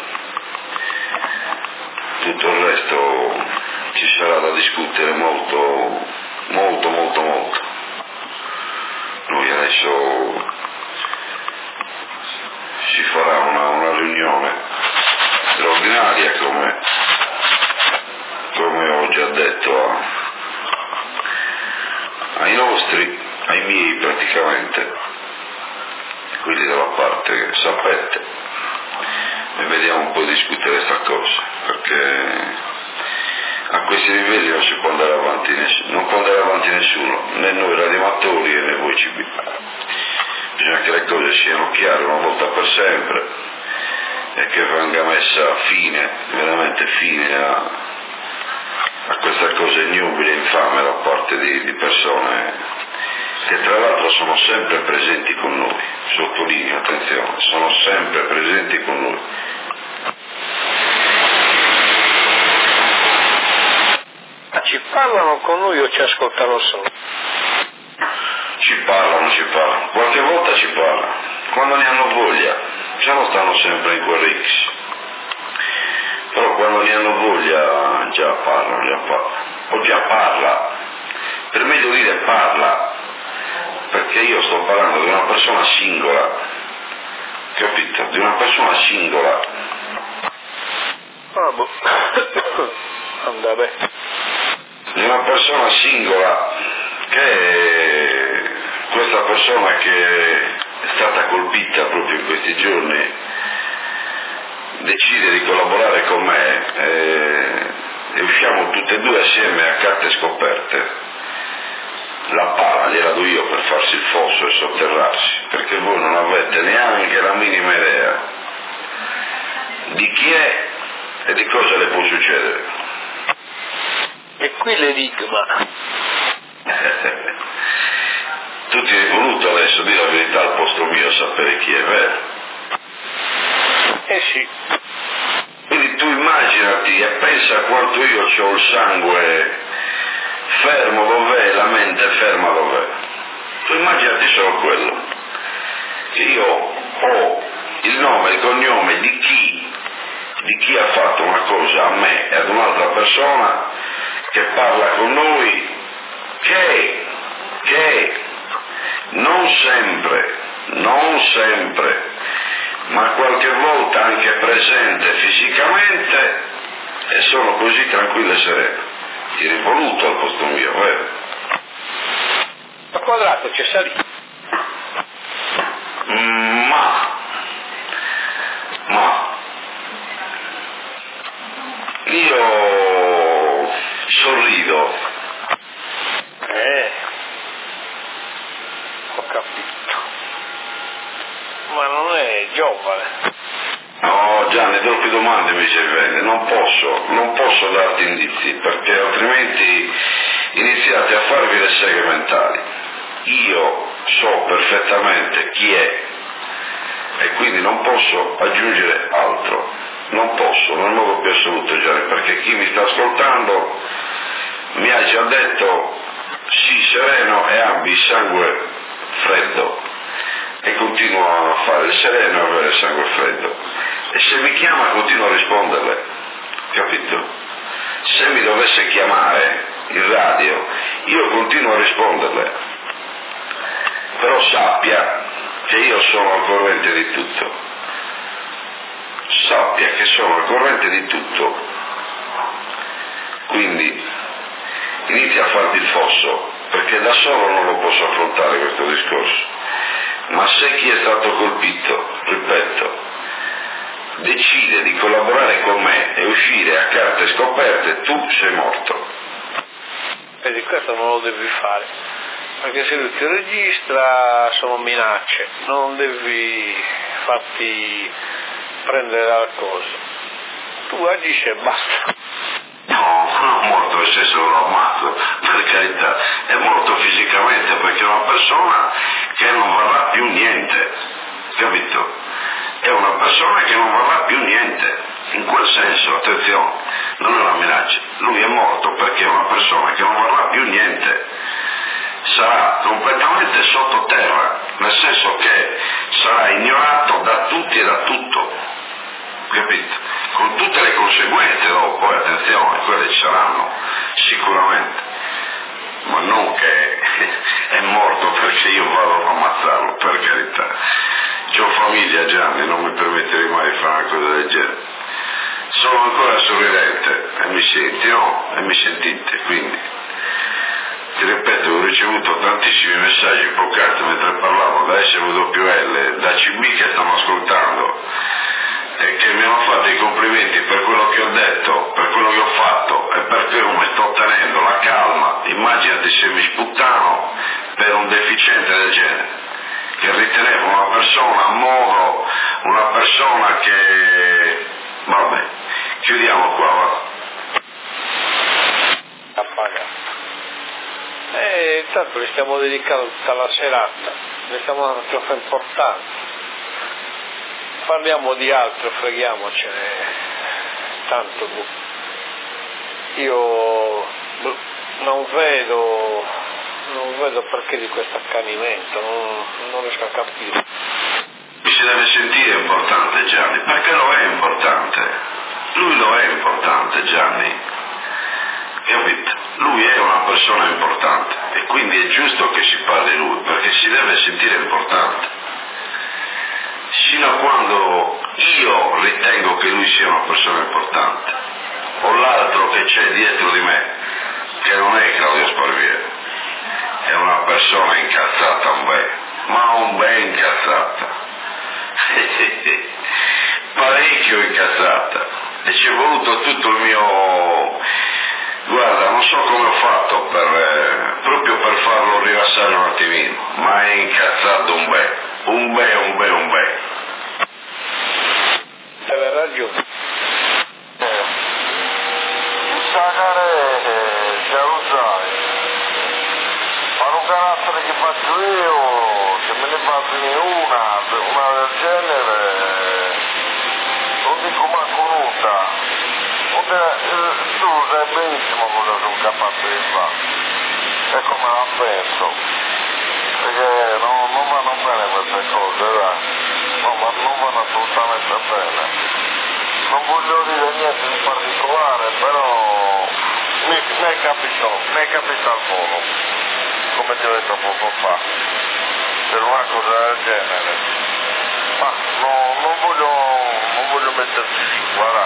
tutto il resto ci sarà da discutere molto, molto, molto, molto. Noi adesso si farà una, una riunione straordinaria, come, come ho già detto a, ai nostri, ai miei praticamente, quelli dalla parte che sapete, e vediamo un po' di discutere questa cosa, perché a questi livelli non si può andare avanti nessuno, non può andare avanti nessuno, né noi radioamatori né voi C B. Bisogna che le cose siano chiare una volta per sempre e che venga messa fine, veramente fine a, a questa cosa ignobile e infame da parte di, di persone che tra l'altro sono sempre presenti con noi, sottolineo, attenzione, sono sempre presenti con noi. Ma ci parlano con noi o ci ascoltano solo? Ci parlano, ci parlano, qualche volta ci parlano, quando ne hanno voglia, già non stanno sempre in quel Rix, però quando ne hanno voglia già parlano, già parlano, o già parla, per meglio dire parla, perché io sto parlando di una persona singola, capito? Di una persona singola. Ah, boh. Andà bene. Di una persona singola, che questa persona che è stata colpita proprio in questi giorni decide di collaborare con me e, e usciamo tutte e due assieme a carte scoperte. La pala gliela do io per farsi il fosso e sotterrarsi, perché voi non avete neanche la minima idea di chi è e di cosa le può succedere. E qui l'enigma. Tu ti hai voluto adesso dire la verità al posto mio, sapere chi è, vero? Eh sì. Quindi tu immaginati e pensa quanto io ho il sangue fermo dov'è, la mente ferma dov'è. Tu immaginati solo quello. Che io ho il nome e il cognome di chi, di chi ha fatto una cosa a me e ad un'altra persona che parla con noi, che, che non sempre, non sempre, ma qualche volta anche presente fisicamente, e sono così tranquillo e sereno. Ti eri voluto al posto mio, vero? A quadrato c'è salito. Mm, ma, ma, io sorrido. Eh, ho capito. Ma non è giovane. No Gianni, doppie domande mi ci vende, non posso, non posso darti indizi, perché altrimenti iniziate a farvi le seghe mentali. Io so perfettamente chi è e quindi non posso aggiungere altro, non posso, nel modo più assoluto Gianni, perché chi mi sta ascoltando mi ha già detto sì sereno e abbi il sangue freddo, e continuo a fare il sereno e avere il sangue freddo, e se mi chiama continuo a risponderle, capito? Se mi dovesse chiamare in radio, io continuo a risponderle, però sappia che io sono al corrente di tutto, sappia che sono al corrente di tutto, quindi inizia a farti il fosso, perché da solo non lo posso affrontare questo discorso, ma se chi è stato colpito, ripeto, decide di collaborare con me e uscire a carte scoperte, tu sei morto. Vedi, questo non lo devi fare, perché se lui ti registra sono minacce, non devi farti prendere dal coso, tu agisci e basta. No, non è morto nel senso che lo ammazzo, per carità, è morto fisicamente perché è una persona che non varrà più niente, capito? È una persona che non varrà più niente, in quel senso, attenzione, non è una minaccia, lui è morto perché è una persona che non varrà più niente, sarà completamente sottoterra, nel senso che sarà ignorato da tutti e da tutto, capito? Con tutte le conseguenze dopo, poi attenzione, quelle ci saranno sicuramente, ma non che è morto perché io vado ad ammazzarlo, per carità. C'ho famiglia, Gianni, non mi permetterei mai di fare una cosa del genere. Sono ancora sorridente e mi senti, no? E mi sentite, quindi ti ripeto, ho ricevuto tantissimi messaggi poc'anzi mentre parlavo da S W L, da C B che stanno ascoltando e che mi hanno fatto i complimenti per quello che ho detto, per quello che ho fatto e per come sto tenendo la calma. Immaginati se mi sputtano per un deficiente del genere, che ritenevo una persona a modo, una persona che... vabbè, chiudiamo qua, va. E intanto gli stiamo dedicando tutta la serata, gli stiamo dando troppa importanza. Parliamo di altro, freghiamocene, tanto io non vedo, non vedo perché di questo accanimento, non, non riesco a capire. Si deve sentire importante, Gianni, perché lo è importante, lui lo è importante, Gianni, capito? Lui è una persona importante e quindi è giusto che si parli di lui, perché si deve sentire importante. Sino a quando io ritengo che lui sia una persona importante, o l'altro che c'è dietro di me, che non è Claudio Sparvieri, è una persona incazzata un bel, ma un bel incazzata, parecchio incazzata, e ci è voluto tutto il mio, guarda, non so come ho fatto per, eh, proprio per farlo rilassare un attimino, ma è incazzato un bel, un bel, un bel, un bel. Aveva ragione. Eh, sagare, eh, già lo sai, ma un carattere che faccio io, se me ne faccio una, una del genere, non dico manco nulla. Eh, tu sai benissimo cosa sono capace di fare e come la penso, perché non, non vanno bene queste cose, dai. No, ma non vanno assolutamente bene. Non voglio dire niente di particolare, però mi, mi è capitato, mi è capitato al volo, come ti ho detto poco fa, per una cosa del genere. Ma no, non voglio, non voglio metterci su, guarda.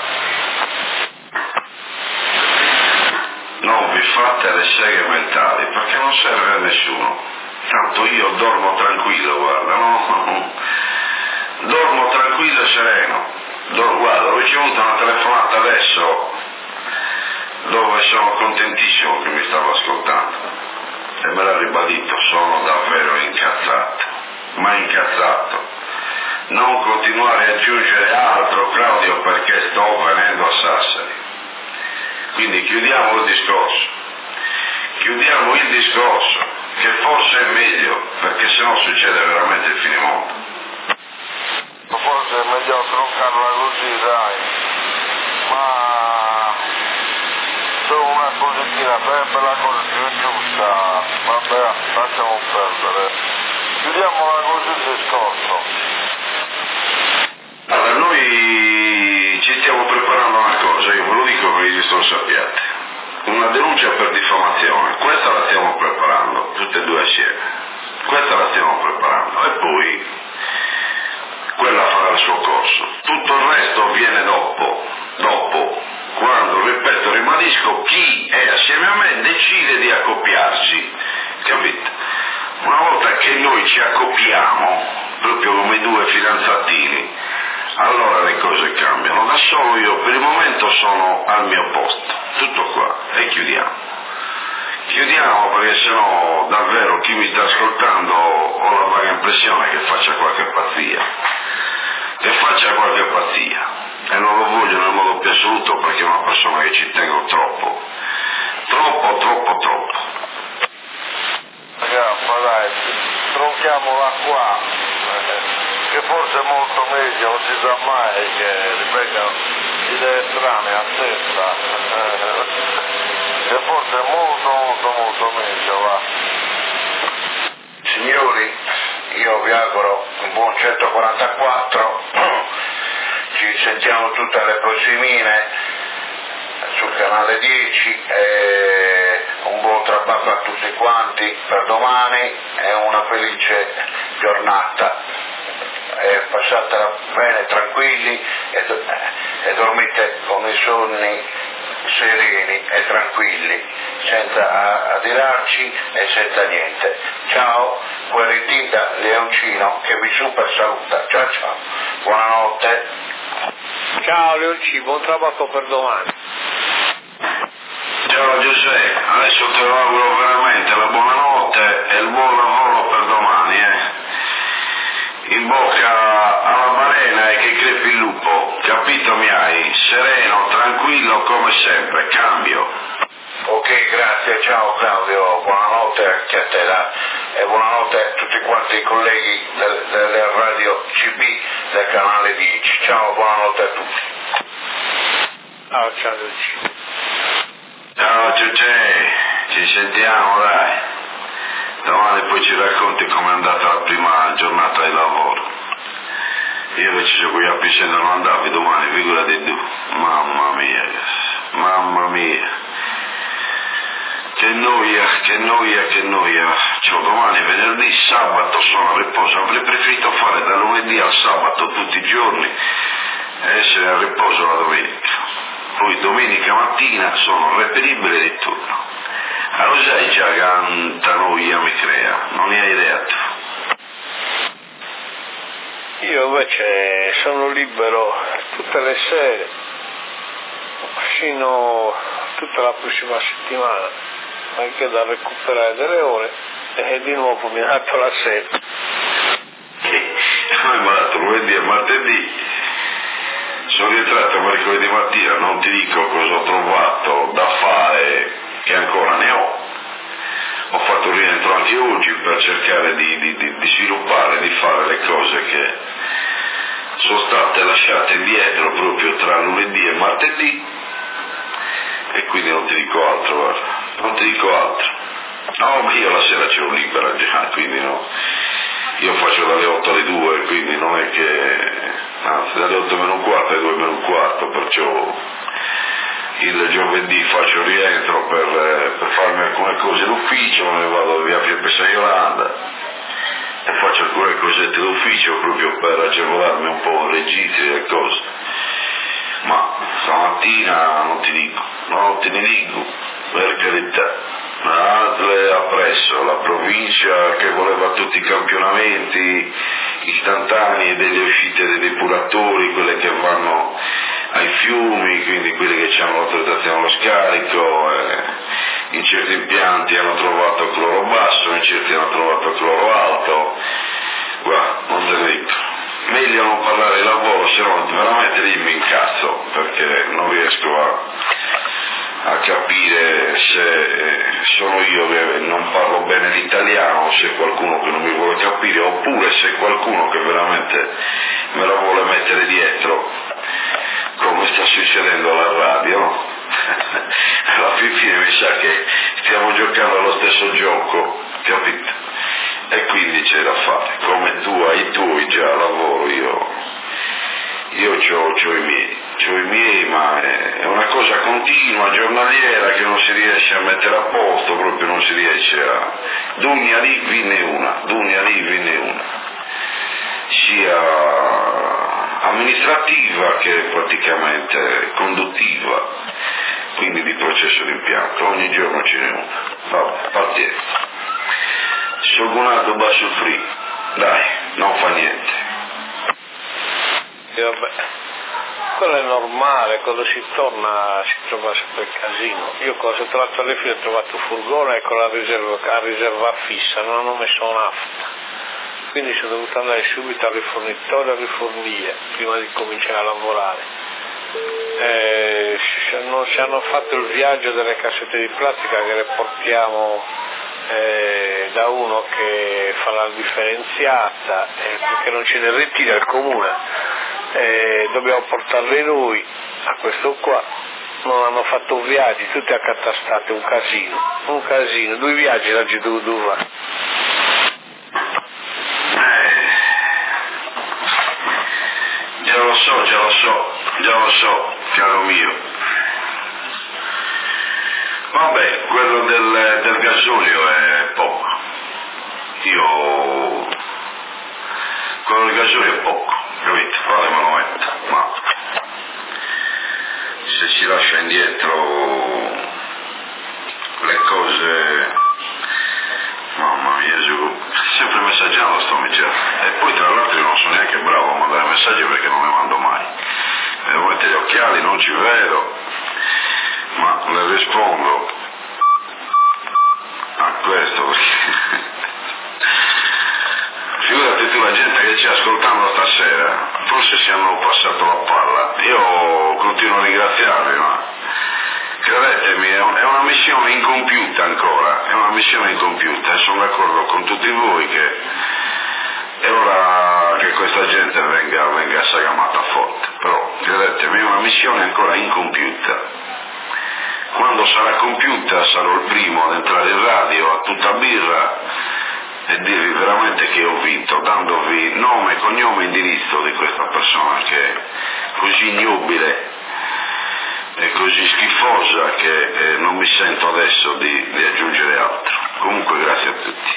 Non vi fate le seghe mentali, perché non serve a nessuno. Tanto io dormo tranquillo, guarda, no? Dormo tranquillo e sereno. Dor- guarda, ho ricevuto una telefonata adesso dove sono contentissimo che mi stavo ascoltando e me l'ha ribadito, sono davvero incazzato, ma incazzato. Non continuare a aggiungere altro, Claudio, perché sto venendo a Sassari. Quindi chiudiamo il discorso, chiudiamo il discorso, che forse è meglio, perché sennò succede veramente il finimondo. Forse è meglio troncarla così, dai, ma solo una cosettina, sarebbe la cosa più giusta, vabbè, lasciamo perdere, chiudiamola così il discorso. Allora, noi ci stiamo preparando una cosa, io ve lo dico perché vi sto sappiate, una denuncia per diffamazione, questa la stiamo preparando, tutte e due assieme, questa la stiamo preparando, e poi quella farà il suo corso. Tutto il resto viene dopo, dopo, quando, ripeto, ribadisco, chi è assieme a me decide di accoppiarsi, capite? Una volta che noi ci accoppiamo, proprio come due fidanzatini, allora le cose cambiano. Da solo io per il momento sono al mio posto, tutto qua, e chiudiamo. Chiudiamo perché sennò davvero chi mi sta ascoltando ho la vaga impressione che faccia qualche pazzia, che faccia qualche pazzia, e non lo voglio nel modo più assoluto perché è una persona che ci tengo troppo, troppo, troppo, troppo. Ragazzi, dai, tronchiamola qua, che forse è molto meglio, non si sa mai che ripetano idee strane a testa. Che forse è molto molto molto meglio, va. Signori, io vi auguro un buon centoquarantaquattro, ci sentiamo tutte le prossimine sul canale dieci, e un buon traballo a tutti quanti per domani e una felice giornata, e passatela bene, tranquilli, e, do- e dormite con i sonni sereni e tranquilli, senza adirarci e senza niente. Ciao, Guerritin da Leoncino che vi super saluta. Ciao ciao, buonanotte. Ciao Leoncino, buon traballo per domani. Ciao Giuseppe, adesso te lo auguro veramente la buonanotte e il buon lavoro per domani, eh. In bocca alla balena e che crepi il lupo, capito mi hai? Sereno, tranquillo come sempre, cambio. Ok, grazie, ciao Claudio, buonanotte anche a te, da, e buonanotte a tutti quanti i colleghi del, delle radio C B del canale dieci. Ciao, buonanotte a tutti. Ciao, ciao Leoncino. Ciao Giuseppe, ci sentiamo dai. Domani poi ci racconti com'è andata la prima giornata di lavoro. Io invece se qui a Picello non andavi domani, figurati tu. Mamma mia, mamma mia. Che noia, che noia, che noia. Cioè domani, venerdì, sabato sono a riposo. Avrei preferito fare da lunedì al sabato tutti i giorni e essere a riposo la domenica. Poi domenica mattina sono reperibile di tutto. Allora sai già quanta noia mi crea, non ne hai idea tu. Io invece sono libero tutte le sere, fino a tutta la prossima settimana, anche da recuperare delle ore, e di nuovo mi ha dato la sera. Mi ha dato lunedì e martedì, sono rientrato mercoledì mattina, non ti dico cosa ho trovato da fare, che ancora ne ho. Ho fatto un rientro anche oggi per cercare di, di, di, di sviluppare, di fare le cose che sono state lasciate indietro proprio tra lunedì e martedì, e quindi non ti dico altro, guarda, non ti dico altro. No, ma io la sera ce l'ho libera già, quindi no, io faccio dalle otto alle due, quindi non è che, anzi dalle otto meno un quarto alle due meno un quarto, perciò il giovedì faccio il rientro per, per farmi alcune cose d'ufficio, me ne vado via Piepesa Iolanda e faccio alcune cosette d'ufficio proprio per agevolarmi un po' i registri e cose. Ma stamattina non ti dico, non te ne dico, per carità, Adle appresso, la provincia che voleva tutti i campionamenti istantanei delle uscite dei depuratori, quelle che vanno ai fiumi, quindi quelli che hanno l'autorizzazione allo scarico, eh, in certi impianti hanno trovato cloro basso, in certi hanno trovato cloro alto. Guarda, non te ne dico, meglio non parlare di lavoro, se no veramente lì mi incazzo, perché non riesco a, a capire se sono io che non parlo bene l'italiano, se è qualcuno che non mi vuole capire, oppure se è qualcuno che veramente me la vuole mettere dietro, come sta succedendo alla radio, no? Alla fine mi sa che stiamo giocando allo stesso gioco, capito? E quindi c'è da fare, come tu hai i tuoi già lavoro, io io c'ho i miei, c'ho i miei, ma è una cosa continua, giornaliera, che non si riesce a mettere a posto, proprio non si riesce a... Dunia lì vinne una, Dunia lì vinne una, sia amministrativa che praticamente conduttiva, quindi di processo d'impianto, ogni giorno ce n'è una. Vabbè, pazienza. Shogunato va soffrì, dai, non fa niente. E vabbè, quello è normale, quando si torna si trova sempre il casino. Io quando sono tornato alle fine ho trovato un furgone con la riserva, la riserva fissa, non hanno messo nafta, quindi sono dovuto andare subito al rifornitore a rifornire prima di cominciare a lavorare. Eh, non ci hanno fatto il viaggio delle cassette di plastica che le portiamo eh, da uno che fa la differenziata, eh, perché non ce ne ritira il comune, eh, dobbiamo portarle noi a questo qua. Non hanno fatto viaggi, tutti accatastati, un casino, un casino, due viaggi da G due due. Già lo so, già lo so, già lo so, caro mio. Vabbè, quello del, del gasolio è poco. Io... quello del gasolio è poco, capito? Però me lo metto, ma... se si lascia indietro le cose... Mamma mia, giù, sempre messaggiando sto miciato. E poi tra l'altro io non sono neanche bravo a mandare messaggi perché non ne mando mai. Mi devo mettere gli occhiali, non ci vedo, ma le rispondo a questo perché... Figurati tu la gente che ci ascoltando stasera, forse si hanno passato la palla. Io continuo a ringraziarvi, ma credetemi, è una missione incompiuta ancora, è una missione incompiuta e sono d'accordo con tutti voi che è ora che questa gente venga, venga sagamata forte, però credetemi, è una missione ancora incompiuta. Quando sarà compiuta sarò il primo ad entrare in radio a tutta birra e dirvi veramente che ho vinto, dandovi nome, cognome e indirizzo di questa persona che è così ignobile e così schifosa che eh, non mi sento adesso di, di aggiungere altro. Comunque grazie a tutti.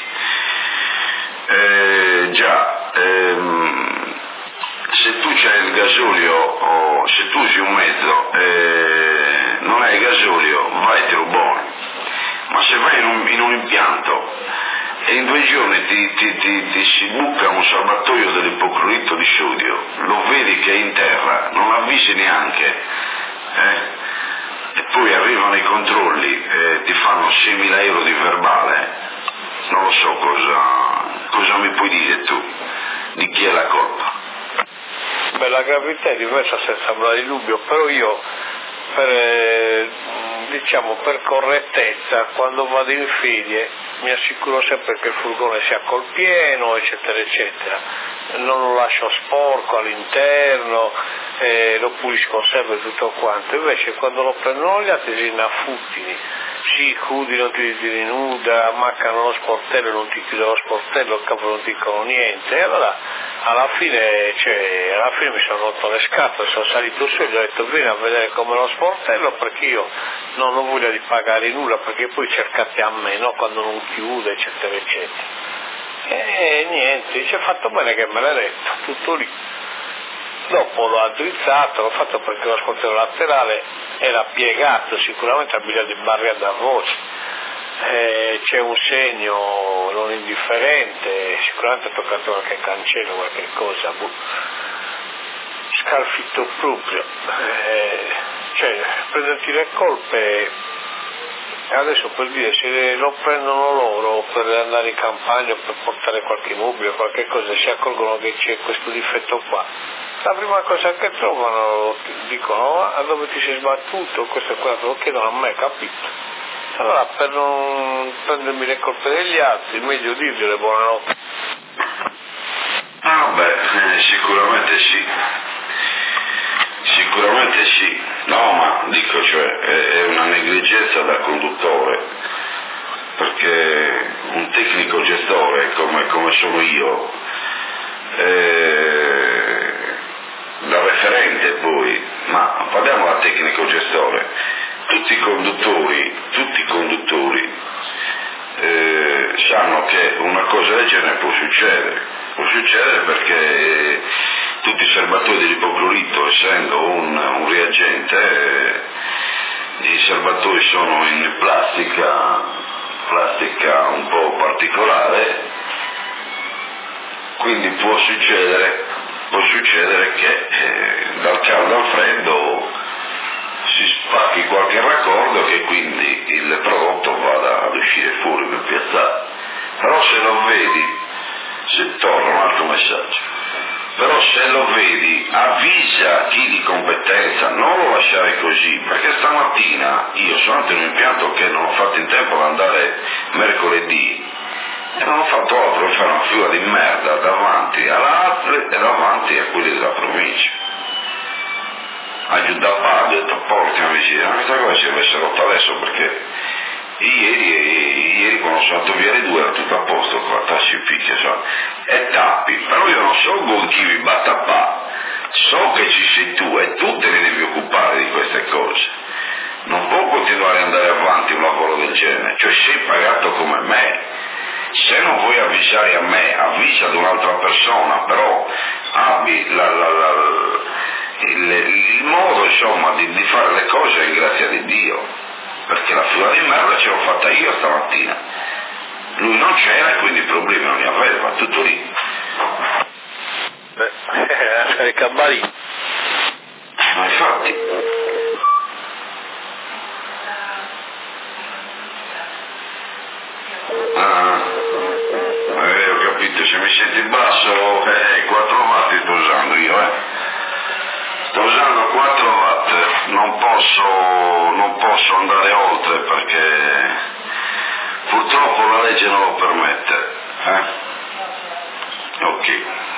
Eh, già, ehm, se tu c'hai il gasolio o se tu usi un mezzo e non hai il gasolio, vai e te lo buoni. Ma se vai in un, in un impianto e in due giorni ti, ti, ti, ti si buca un serbatoio dell'ipoclorito di sodio, lo vedi che è in terra, non avvisi neanche, eh? E poi arrivano i controlli e ti fanno seimila euro di verbale, non lo so cosa, cosa mi puoi dire tu, di chi è la colpa? Beh, la gravità è diversa senza ombra di dubbio, però io per, eh, diciamo per correttezza quando vado in ferie mi assicuro sempre che il furgone sia col pieno, eccetera eccetera, non lo lascio sporco all'interno, eh, lo pulisco sempre tutto quanto. Invece quando lo prendono gli altri si inaffuttini, si chiudono, ti tiri nuda, ammaccano lo sportello, non ti chiudono lo sportello, il capo non ti dicono niente, e allora alla fine, cioè, alla fine mi sono rotto le scatole, sono salito su e gli ho detto vieni a vedere come lo sportello perché io non ho voglia di pagare nulla, perché poi cercate a me, no? Quando non chiude, eccetera eccetera. E niente, ci ha fatto bene che me l'ha detto, tutto lì. Dopo l'ho addrizzato, l'ho fatto perché lo sportello laterale era piegato, sicuramente ha bisogno di barriere da voce. Eh, c'è un segno non indifferente, sicuramente ha toccato qualche cancello, qualche cosa, boh. Scalfitto proprio, eh, cioè prenderti le colpe, adesso per dire se lo prendono loro per andare in campagna o per portare qualche mobile o qualche cosa, si accorgono che c'è questo difetto qua, la prima cosa che trovano dicono a dove ti sei sbattuto, questo e quello, lo chiedono a me, capito? Allora per non prendermi le colpe degli altri, meglio dirgliele buonanotte. Ah beh, eh, sicuramente sì, sicuramente sì, no ma dico cioè è, è una negligenza da conduttore, perché un tecnico gestore come, come sono io, eh, da referente poi, ma parliamo da tecnico gestore, tutti i conduttori, tutti i conduttori eh, sanno che una cosa del genere può succedere, può succedere perché tutti i serbatoi di ipoclorito, essendo un, un reagente, eh, i serbatoi sono in plastica, plastica un po' particolare, quindi può succedere, può succedere che eh, dal caldo al freddo si spacchi qualche raccordo e che quindi il prodotto vada ad uscire fuori per piazzare. Però se lo vedi, se torna un altro messaggio, però se lo vedi avvisa chi di competenza, non lo lasciare così, perché stamattina io sono andato in un impianto che non ho fatto in tempo ad andare mercoledì e non ho fatto altro che fare una fila di merda davanti all'A T L E e davanti a quelli della provincia. A Giuda Pablo, ho detto porca miseria, questa cosa si avesse rotta adesso, perché ieri, ieri quando sono andato via le due era tutto a posto con la tassi picchia, so, e tappi, però io non so con chi vi batta pa, so che ci sei tu e tu te ne devi occupare di queste cose. Non può continuare ad andare avanti un lavoro del genere, cioè sei pagato come me. Se non vuoi avvisare a me, avvisa ad un'altra persona, però abbi la, la, la, il, il modo insomma di, di fare le cose in grazia di Dio, perché la fila di merda ce l'ho fatta io stamattina, lui non c'era e quindi problemi non ne aveva, tutto lì. Beh, eh, Cabalì. Ma infatti ah, eh, ho capito, se mi senti basso, eh, quattro watt sto usando io, eh. Sto usando quattro watt, non posso, non posso andare oltre perché purtroppo la legge non lo permette, eh. Ok.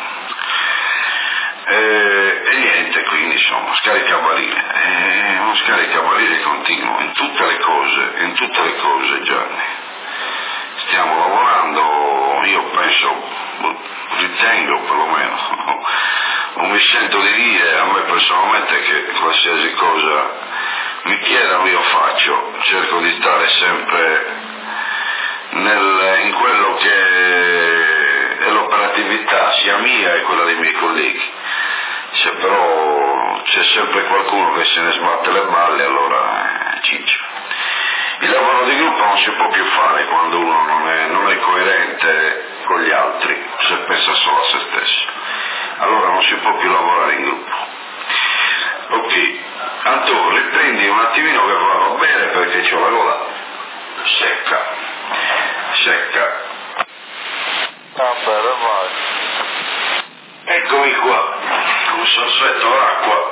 E, e niente, quindi insomma, scaricabarile, è uno scaricabarile continuo, in tutte le cose, in tutte le cose, Gianni. Stiamo lavorando, io penso, ritengo perlomeno, non mi sento di dire a me personalmente che qualsiasi cosa mi chiedano io faccio, cerco di stare sempre nel, in quello che è l'operatività sia mia e quella dei miei colleghi. Se però c'è sempre qualcuno che se ne sbatte le balle, allora eh, ciccio. Il lavoro di gruppo non si può più fare quando uno non è, non è coerente con gli altri, se pensa solo a se stesso. Allora non si può più lavorare in gruppo. Ok, Antonio, riprendi un attimino che va bene perché c'ho la gola secca, secca. Va bene, vai. Eccomi qua, un sorsetto d'acqua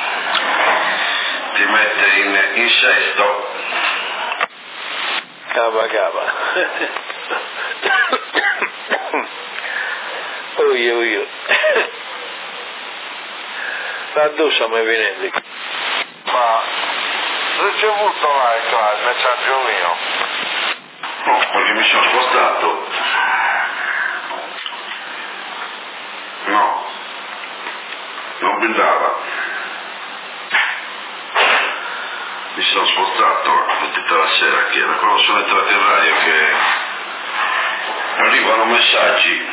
ti mette in, in sesto. Cava cava. Oio oio. La doccia mi viene di qui. Ma ricevuto like il messaggio mio? No, perché mi sono spostato. No, non mi andava. Mi sono spostato tutta la sera, che era quando sono entrato in radio che arrivano messaggi.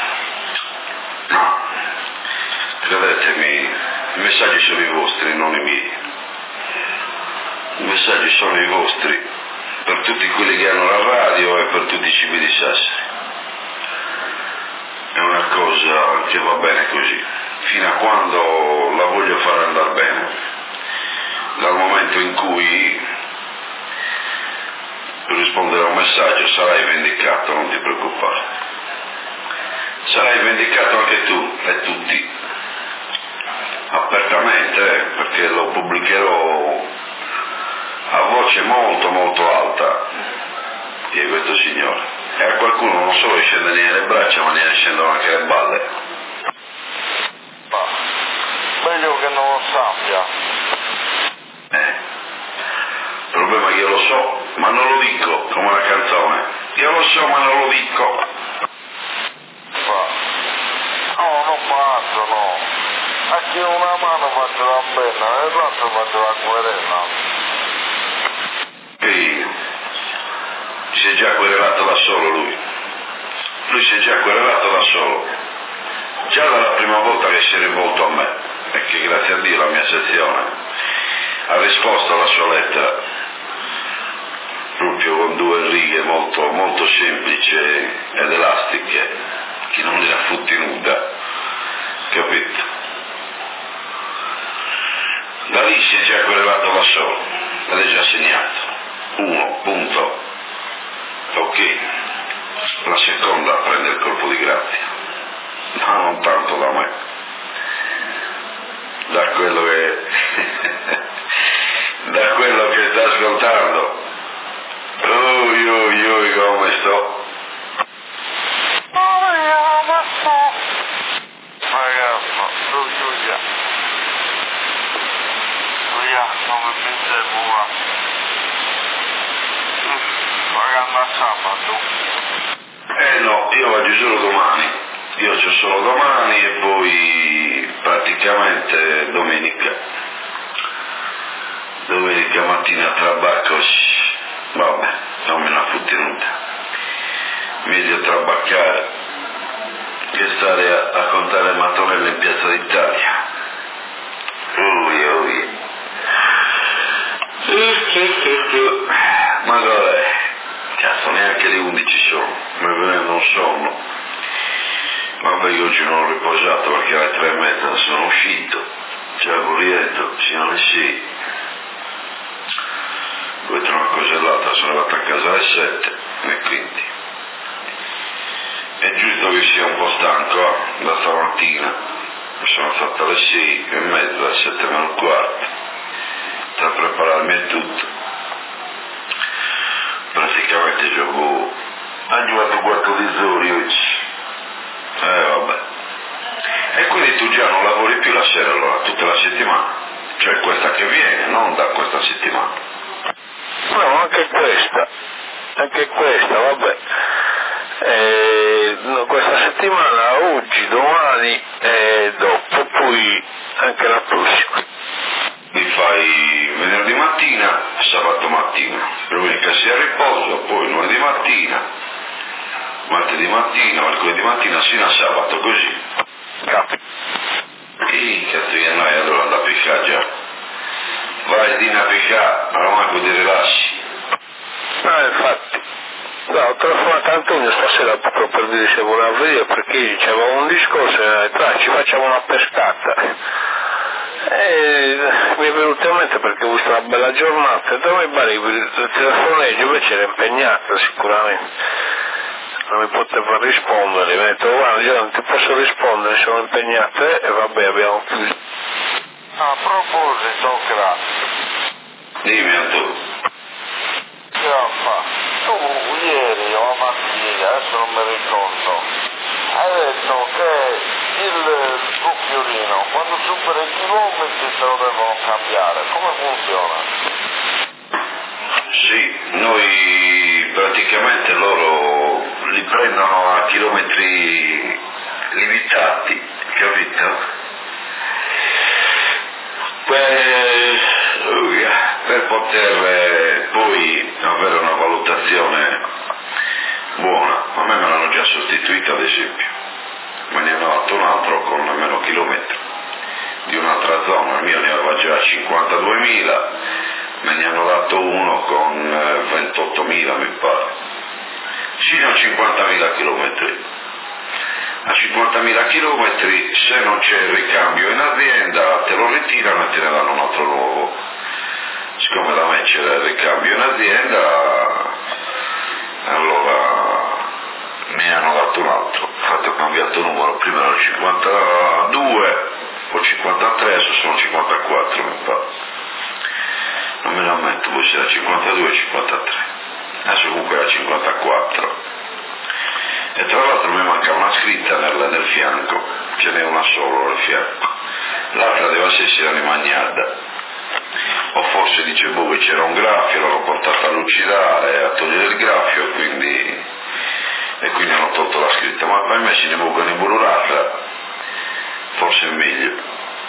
No, credetemi, i messaggi sono i vostri, non i miei. I messaggi sono i vostri per tutti quelli che hanno la radio e per tutti i cibi di Sassari. È una cosa che va bene così, fino a quando la voglio fare andare bene. Dal momento in cui per rispondere a un messaggio sarai vendicato, non ti preoccupare. Sarai vendicato anche tu e tutti, apertamente, eh, perché lo pubblicherò a voce molto molto alta di questo signore. E a qualcuno non solo scende nelle braccia, ma ne scendono anche le balle. Ma meglio che non lo sappia. Eh, il problema è che io lo so, ma non lo dico, come una canzone. Io lo so, ma non lo dico. Ma no, non faccio, no. a chi una mano faccio la penna e l'altro faccio la querela. Ehi, si è già querelato da solo lui. Lui si è già querelato da solo. Già dalla prima volta che si è rivolto a me, e che grazie a Dio la mia sezione ha risposto alla sua lettera, proprio con due righe molto, molto semplici ed elastiche, che non li ha futti nuda, capito? Da lì si è già querelato da solo, ed è già segnato. Uno, punto. Ok. La seconda prende il colpo di grazia, ma non tanto da me, da quello che da quello che sta ascoltando. Oi oi oi come sto? Ragazzo, tu Giulia, Giulia, come pensi buona? Pagando a sabato. Eh no, io vado solo domani, io c'ho solo domani e poi praticamente domenica, domenica mattina tra baccos, vabbè, non me la fu tenuta, meglio trabaccare che stare a, a contare mattonelle in Piazza d'Italia. Ui ui. Ma dov'è? Cazzo, neanche le undici sono, mi viene un sonno. Vabbè, io oggi non ho riposato perché alle tre e mezza sono uscito, già rientro fino alle sei. Poi tra una cosa e l'altra sono arrivato a casa alle sette, e quindi è giusto che sia un po' stanco, eh? Da stamattina mi sono fatto alle sei e mezza, alle sette meno un quarto, per prepararmi e tutto. Praticamente gioco, ha giocato quattro di zori oggi, eh vabbè, e quindi tu già non lavori più la sera allora, tutta la settimana, cioè questa che viene, non da questa settimana. No, anche questa, anche questa, vabbè, eh, no, questa settimana, oggi, domani e dopo, poi anche la prossima. Mi fai venerdì mattina, sabato mattina, domenica sia a riposo, poi lunedì mattina, martedì mattina, mercoledì mattina, sino a sabato, così. Capi. Che cazzo che noi allora da piccare già. Vai di a piccare, ma manco ti rilassi. No, infatti, no, ho telefonato a Antonio stasera proprio per dire se voleva vedere, perché diceva un discorso e ha detto, ah, ci facciamo una pescata. E mi è venuto in mente perché ho visto una bella giornata e dove mi il telefoneggio invece era impegnata sicuramente, non mi poteva rispondere, mi ha detto guarda io non ti posso rispondere, sono impegnata e vabbè abbiamo chiuso. A proposito, grazie. Dimmi a tu. Che ha fatto? Tu ieri o mattina, adesso non mi ricordo, hai detto che il cucchiolino quando supera i chilometri se lo devono cambiare, come funziona? Sì, noi praticamente loro li prendono a chilometri limitati, capito? Per, per poter eh, poi avere una valutazione buona. A me me l'hanno già sostituito ad esempio, me ne hanno fatto un altro con meno chilometri di un'altra zona, il mio ne aveva già cinquantaduemila, me ne hanno dato uno con ventottomila mi pare, fino a cinquantamila chilometri. A cinquantamila chilometri se non c'è il ricambio in azienda te lo ritirano e te ne danno un altro nuovo. Siccome da me c'era il ricambio in azienda, allora mi hanno dato un altro, infatti ho cambiato numero, prima erano cinquantadue o cinquantatré, adesso sono cinquantaquattro mi pare, non me lo ammetto, poi c'era cinquantadue e cinquantatré, adesso comunque era cinquantaquattro. E tra l'altro mi manca una scritta nel, nel fianco, ce n'è una solo nel fianco, l'altra deve essere rimagnata, o forse dice boh che c'era un graffio, l'ho portato a lucidare, a togliere il graffio, quindi, e quindi hanno tolto la scritta, ma per me se ne muovono in burrata, forse è meglio,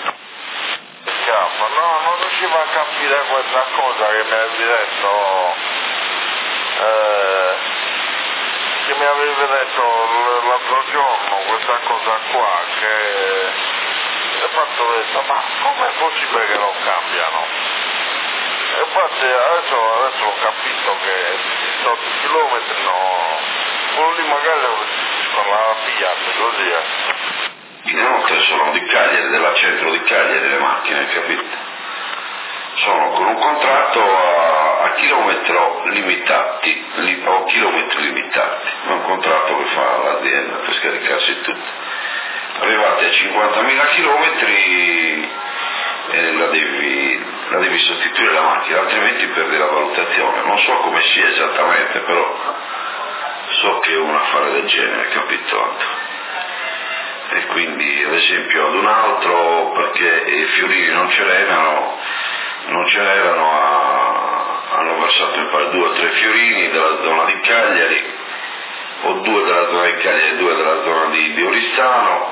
chiappa, no, non riuscivo a capire questa cosa che mi avevi detto, eh, che mi avevi detto l'altro giorno, questa cosa qua, che e fatto ho detto, ma com'è possibile che non cambiano? E infatti adesso, adesso ho capito che sessanta chilometri no, quello lì magari lo restituiscono alla pigliata, così è. Inoltre sono di Cagliari, della centro di Cagliari le macchine, capito? Sono con un contratto a, a chilometro limitati, li, o chilometri limitati, è un contratto che fa l'azienda per scaricarsi tutto. Arrivati a cinquantamila chilometri eh, la, devi, la devi sostituire la macchina, altrimenti perdi la valutazione. Non so come sia esattamente, però so che è un affare del genere, capito? E quindi ad esempio ad un altro, perché i fiorini non ce l'erano, non ce l'erano, a, hanno versato in pari due o tre fiorini della zona di Cagliari, o due della zona di Cagliari e due della zona di, di Oristano,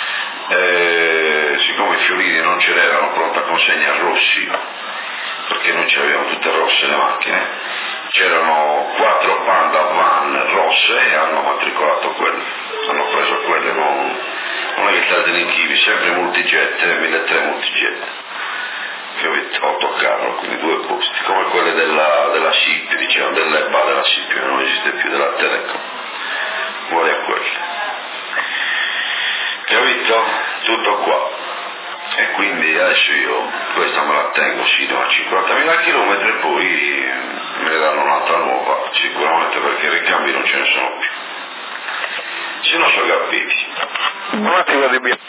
e siccome i fiorini non ce l'erano pronta consegna rossi, perché noi ce l'avevamo tutte rosse le macchine, c'erano quattro Panda van rosse e hanno matricolato quelle, hanno preso quelle, non, non è che state in chivi, sempre multijet, milletrecento multijet, capito? Autocarro, quindi due posti, come quelle della, della S I P, diciamo, dell'E B A della S I P, non esiste più, della Telecom, uguali a quelle. Capito? Tutto qua. E quindi adesso io questa me la tengo sino a cinquantamila chilometri e poi me ne danno un'altra nuova, sicuramente, perché i ricambi non ce ne sono più. Se no sono capiti. Un attimo di mia.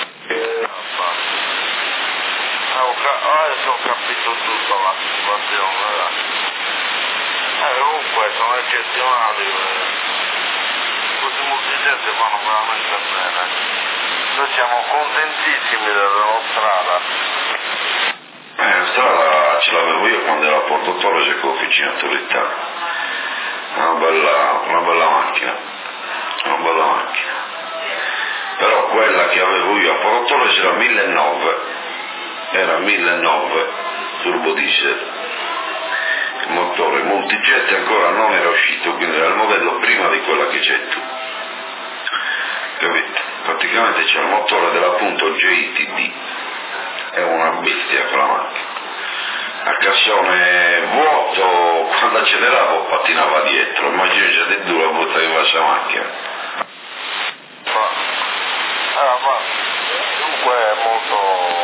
Adesso ho capito tutto la situazione. Eh, comunque sono eccezionali. Questi multijet vanno veramente bene. Noi siamo contentissimi della strada. Eh, la strada ce l'avevo io quando ero a Porto Torres con l'officina Turritana. Una bella, una bella macchina, una bella macchina. Però quella che avevo io a Porto Torres era millenovecento, era millenovecento turbo diesel. Il motore multijet ancora non era uscito, quindi era il modello prima di quella che c'è tu. Capito? Praticamente c'è il motore della punto J T D, è una bestia quella macchina. A cassone vuoto, quando acceleravo pattinava dietro, immagino di duro buttare in questa macchina. Ma, ah, ma comunque è molto,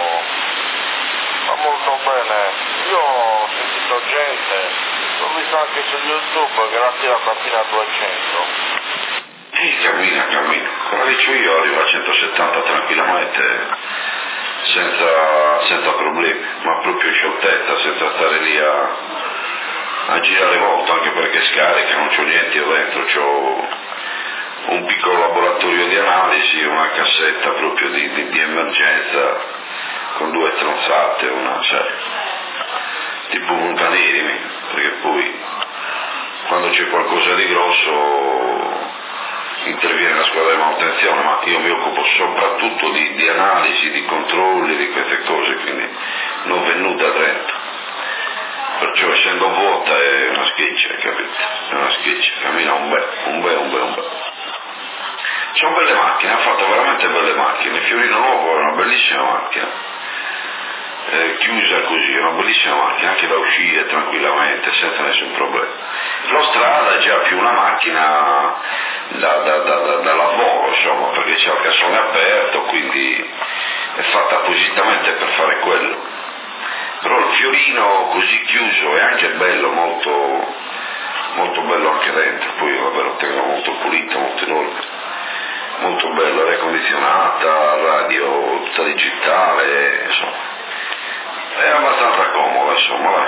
va molto bene. Io ho sentito gente, l'ho visto anche su YouTube che l'ha tirata fino a duecento. Sì, cammina, cammina. Come dico io, arrivo a centosettanta tranquillamente, senza, senza problemi, ma proprio in scioltezza, senza stare lì a, a girare molto, anche perché scarica, non c'ho niente io dentro, c'ho un piccolo laboratorio di analisi, una cassetta proprio di, di, di emergenza, con due stronzate, una, cioè, tipo montaneri, perché poi quando c'è qualcosa di grosso interviene la squadra di manutenzione, ma io mi occupo soprattutto di, di analisi, di controlli, di queste cose, quindi non venuta a Trento. Perciò essendo vuota è una schiccia, capito? È una schiccia, cammina un bel, un bel, un bel, un bel. Sono belle macchine, ha fatto veramente belle macchine. Fiorino Nuovo è una bellissima macchina, eh, chiusa così, è una bellissima macchina, anche da uscire tranquillamente, senza nessun problema. Lo strada è già più una macchina da, da, da, da, da lavoro, insomma, perché c'è il cassone aperto, quindi è fatta appositamente per fare quello. Però il fiorino così chiuso è anche bello, molto, molto bello anche dentro, poi vabbè lo tengo molto pulito, molto enorme, molto bello, aria condizionata, radio tutta digitale, insomma, è abbastanza comodo, insomma, vai.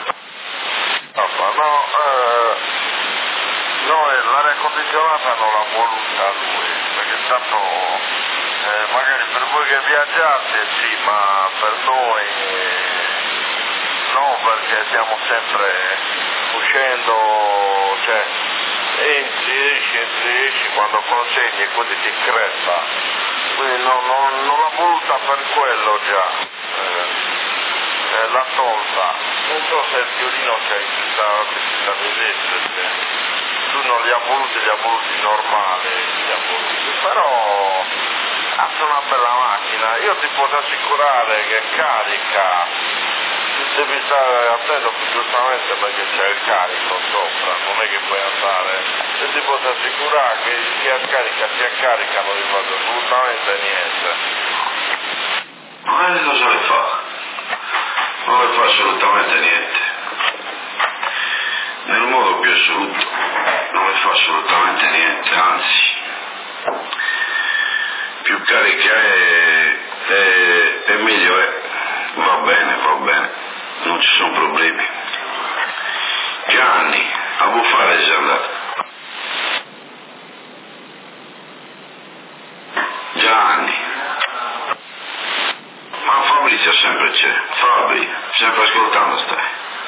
No, eh, noi l'aria condizionata non l'ha voluta lui, perché tanto eh, magari per voi che viaggiate sì, ma per noi no, perché siamo sempre uscendo, cioè entri, esci, entri, esci, quando consegni e quindi ti creppa, quindi non, non, non l'ha voluta per quello già. Eh. eh, la tolta, non so se il violino che hai questa vedete, tu non li ha voluti, li ha voluti normali, li ha voluti, però ha una bella macchina, io ti posso assicurare che carica, devi stare attento giustamente perché c'è il carico sopra, non è che puoi andare, e ti posso assicurare che sia carica sia carica non ti faccio assolutamente niente. Ma che cosa le fa? Non le fa assolutamente niente, nel modo più assoluto, non le fa assolutamente niente, anzi, più carica è, è, è meglio è, va bene, va bene, non ci sono problemi. Gianni, a buffare sei andato. Gianni. Ma Fabrizio sempre c'è, Fabri, sempre ascoltando stai.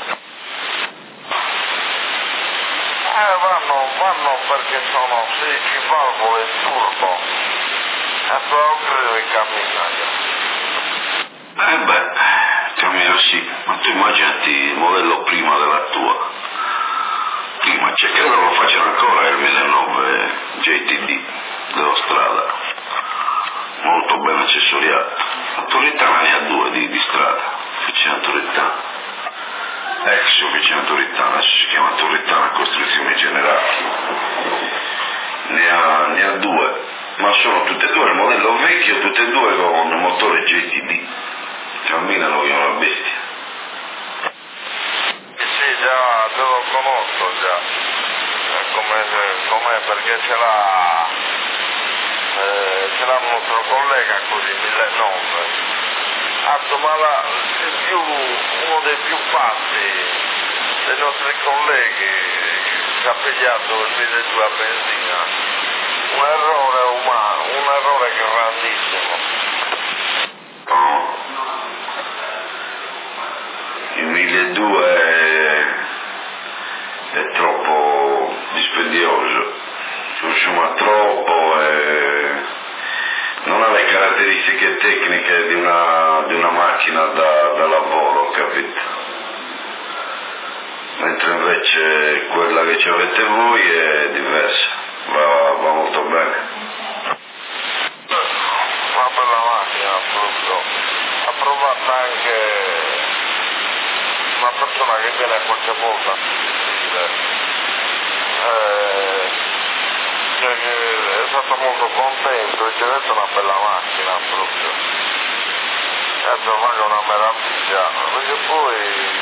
Eh, vanno, vanno perché sono sedici valvole turbo, e però credo che cammina. Eh beh, cammina sì, ma tu immaginati il modello prima della tua. Prima c'è, credo lo facciano ancora il millenovecento J T D della strada, molto ben accessoriato. La Toritana ne ha due di, di strada, Officina Toritana, ex Officina Toritana, adesso si chiama Toritana Costruzioni Generali, ne ha, ne ha due, ma sono tutte e due il modello vecchio, tutte e due con motore J T D, camminano come una bestia. Sì, già, te lo conosco già, è come, come perché ce l'ha, eh, ce l'ha un nostro collega così, millenovecento, ah, ma la, il più, uno dei più fatti dei nostri colleghi ci ha pigliato il milleduecento a benzina, un errore umano, un errore grandissimo. No, il milleduecento è, è troppo dispendioso, consuma troppo e non ha le caratteristiche tecniche di una, di una macchina da, da lavoro, capito? Mentre invece quella che ci avete voi è diversa, va, va molto bene. Una bella macchina, proprio. Ha provato anche una persona che viene qualche volta a sentire, eh, cioè che è stato molto contento e ci ha detto una bella macchina proprio. E ha trovato una meraviglia, perché poi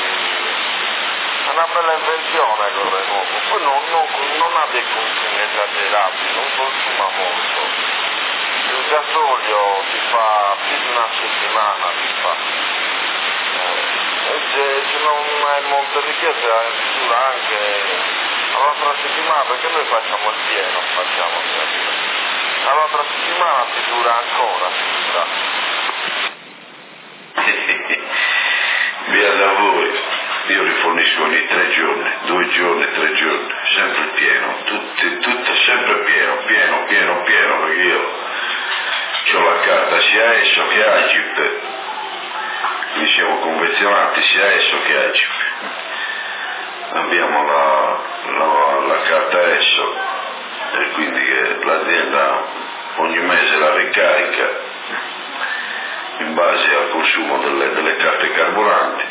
è una bella invenzione quella nuova, poi non, non, non ha dei consumi esagerati, non consuma molto. Il gasolio ti fa più di una settimana, ti fa. Eh, e se, se non hai molte richieste addirittura anche all'altra settimana, perché noi facciamo il pieno, facciamo sempre. All'altra settimana ti dura ancora, ti dura. Via da voi, io rifornisco ogni tre giorni, due giorni, tre giorni, sempre pieno, tutti, tutto sempre pieno, pieno, pieno, pieno, perché io ho la carta sia esso che Agip, quindi siamo convenzionati sia esso che Agip, abbiamo la, la, la carta esso e quindi l'azienda ogni mese la ricarica in base al consumo delle, delle carte carburanti,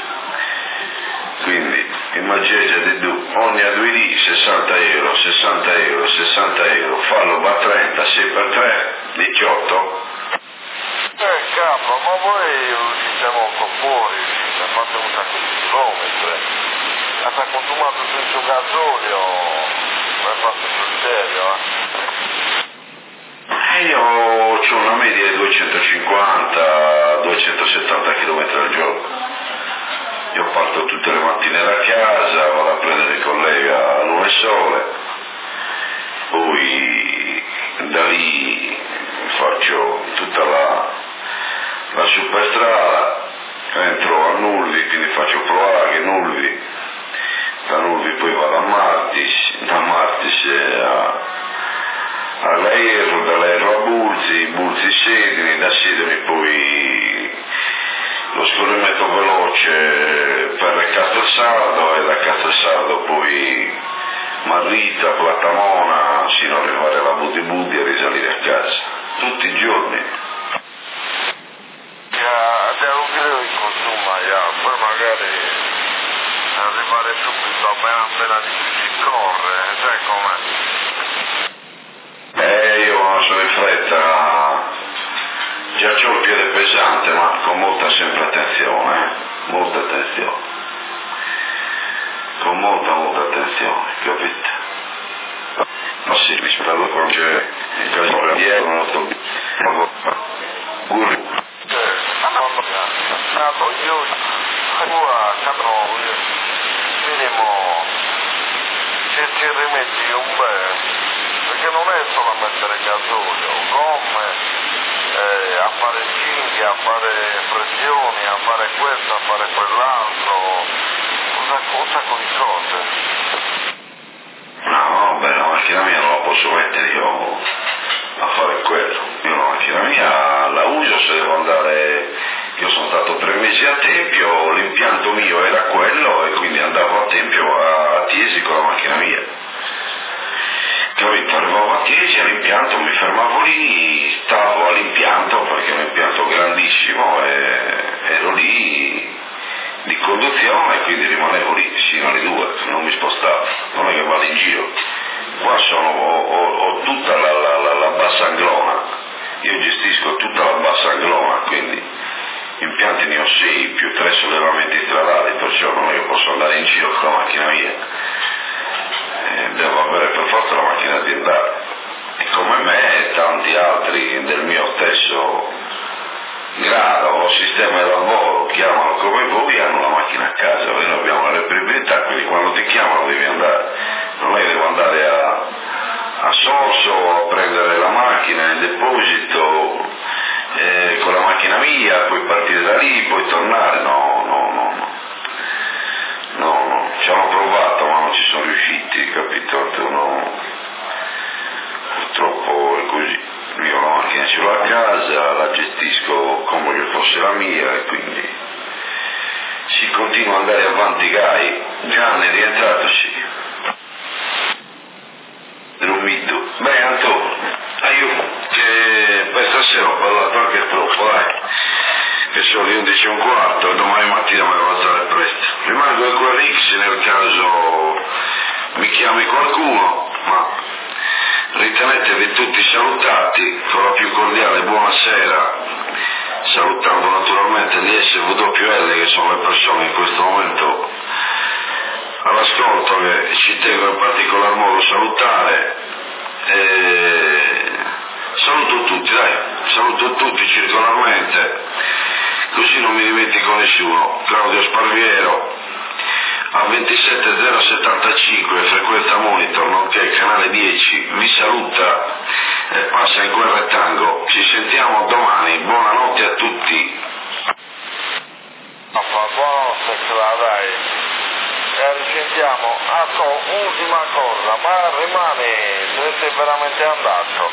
quindi immaginate tu, ogni a due D sessanta euro, sessanta euro, sessanta euro, fallo va trenta, sei per tre, diciotto. Eh capo, ma voi uscite molto fuori, fate un sacco di chilometri, avete consumato senza gasolio, ma fate sul serio, eh? Io ho una media di duecentocinquanta duecentosettanta chilometri al giorno. Io parto tutte le mattine da casa, vado a prendere il collega a Nuove Sole, poi da lì faccio tutta la, la superstrada, entro a Nulvi, quindi faccio Proaghe, Nulvi, da Nulvi poi vado a Martis, da Martis a, all'Aero, dall'Aero a Bulzi, Bulzi Sedini, da Sedini poi lo scorrimento veloce per Castelsardo e da Castelsardo poi Marrita, Platamona, sino ad arrivare alla Budi Budi e risalire a casa, tutti i giorni. Devo dire il consumo, poi magari arrivare subito appena appena si corre, sai com'è? Eh, io sono in fretta, già c'ho il piede pesante, ma con molta sempre attenzione, eh? Molta attenzione, con molta molta attenzione, capite? Ma sì, mi spero con c'è il caso dietro, non sto Guru. Io qua capo minimo se ci rimetti un bel, perché non è solo a mettere gasolio, gomme, eh, a fare cinghie, a fare pressioni, a fare questo, a fare quell'altro, un sacco di cose. No, beh, la macchina mia non la posso mettere io a fare quello, io la macchina mia la uso se devo andare. Io sono stato tre mesi a Tempio, l'impianto mio era quello e quindi andavo a Tempio a Tiesi con la macchina mia. Capito? Arrivavo a Tiesi all'impianto, mi fermavo lì, stavo all'impianto perché è un impianto grandissimo e ero lì di conduzione e quindi rimanevo lì sino alle due, non mi spostavo, non è che vado in giro. Qua sono, ho, ho, ho tutta la, la, la, la bassa anglona, io gestisco tutta la bassa anglona, quindi impianti ne ho sei più tre sollevamenti stradali, perciò non è che posso andare in giro con la macchina mia, eh, devo avere per forza la macchina aziendale e come me e tanti altri del mio stesso grado o sistema di lavoro, chiamano come voi, hanno la macchina a casa, noi abbiamo la reperibilità, quindi quando ti chiamano devi andare, non è che devo andare a, a Sorso a prendere la macchina in deposito Eh, con la macchina mia, poi partire da lì, poi tornare, no, no, no, no, no, no, ci hanno provato ma non ci sono riusciti, capito? No. Purtroppo è così, io la macchina ce l'ho a casa, la gestisco come se fosse la mia e quindi si continua ad andare avanti Gai, Gianni è rientrato sì. Romito, beh Antonio, io che per stasera ho parlato anche troppo, dai, che sono le undici e un quarto e domani mattina mi devo alzare presto. Rimango ancora Rix nel caso mi chiami qualcuno, ma ritenetevi tutti salutati con la più cordiale buonasera, salutando naturalmente gli S W L che sono le persone in questo momento all'ascolto che ci tengo in particolar modo salutare. E saluto tutti, dai, saluto tutti circolarmente, così non mi dimentico nessuno. Claudio Sparviero a ventisette zero settantacinque frequenza monitor nonché canale dieci vi saluta e passa in quel rettango. Ci sentiamo domani, buonanotte a tutti. Buonanotte, dai. E risentiamo. Ah, so, ultima cosa, ma rimane, sei veramente andato.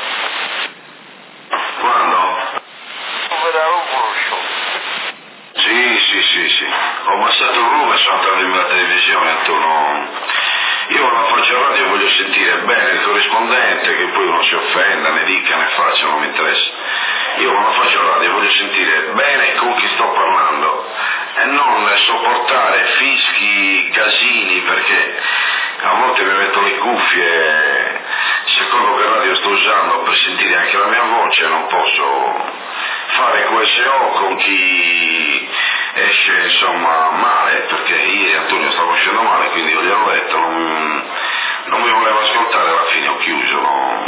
Quando? Vedere un bruscio. Sì, sì, sì, sì. Ho abbassato il volume e sono andato in la televisione attorno. Io quando faccio radio voglio sentire bene il corrispondente, che poi uno si offenda, ne dica, ne faccia, non mi interessa. Io quando faccio radio voglio sentire bene con chi sto parlando e non sopportare fischi, casini, perché a volte mi metto le cuffie, secondo che radio sto usando per sentire anche la mia voce, non posso fare Q S O con chi esce insomma male, perché ieri Antonio stava uscendo male, quindi io gliel'ho detto, non, non mi voleva ascoltare, alla fine ho chiuso, no,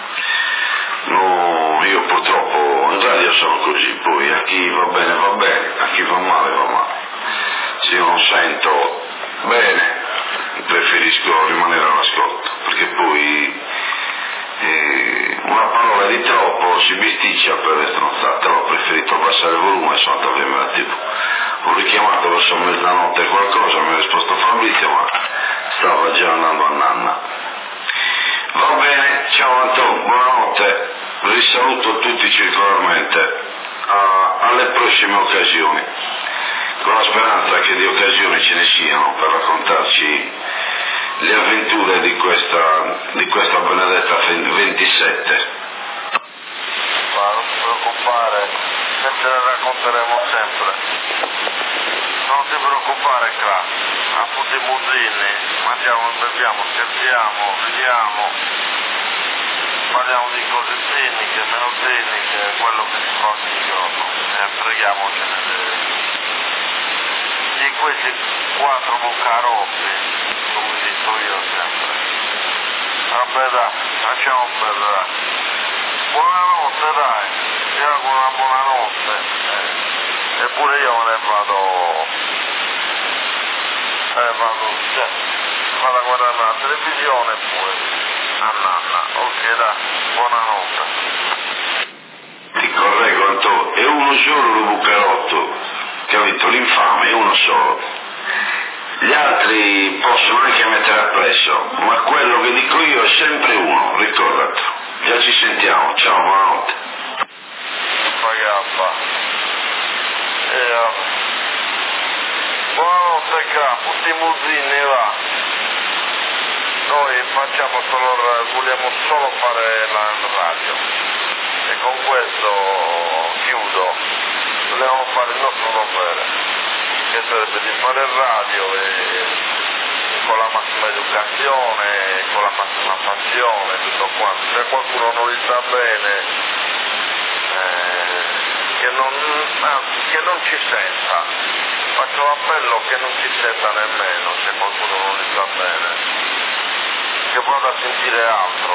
no, io purtroppo in radio sono così, poi a chi va bene va bene, a chi va male va male, se io non sento bene preferisco rimanere all'ascolto, perché poi eh, una parola di troppo si bisticcia per le stronzate, ho preferito abbassare il volume e sono andato a vedere tivù. Ho richiamato verso mezzanotte qualcosa, mi ha risposto Fabrizio, ma stava già andando a nanna. Va bene, ciao Antonio, buonanotte, vi saluto tutti circolarmente. A, a alle prossime occasioni, con la speranza che di occasioni ce ne siano per raccontarci le avventure di questa, di questa benedetta ventisette. Ma non ti preoccupare, che te ne racconteremo sempre. Non ti preoccupare, Cla, a tutti i muzzini, mangiamo, beviamo, scherziamo, ridiamo, parliamo di cose tecniche, meno tecniche, quello che si fa ogni giorno, e freghiamocene di questi quattro bucarotti, come dico io sempre. Vabbè dai, lasciamo perdere. Buonanotte dai, ti auguro una buonanotte. Eh, eppure io me ne vado, eh vado, cioè, vado a guardare la televisione pure, a nanna. Ok dai, buonanotte. Ti correggo Anto, è uno solo lo bucarotto, capito? L'infame è uno solo. Gli altri possono anche mettere appresso, ma quello che dico io è sempre uno, ricordatelo. Già ci sentiamo, ciao, buonanotte. Pagappa. Eh, buonanotte Cla, tutti i muzzini va. Noi facciamo solo, vogliamo solo fare la radio. E con questo chiudo. Dobbiamo fare il nostro dovere, che sarebbe di fare radio e con la massima educazione, con la massima passione, tutto quanto. Se qualcuno non gli sta bene, eh, che, non, anzi, che non ci senta. Faccio l'appello che non ci senta nemmeno se qualcuno non gli sta bene, che vada a sentire altro.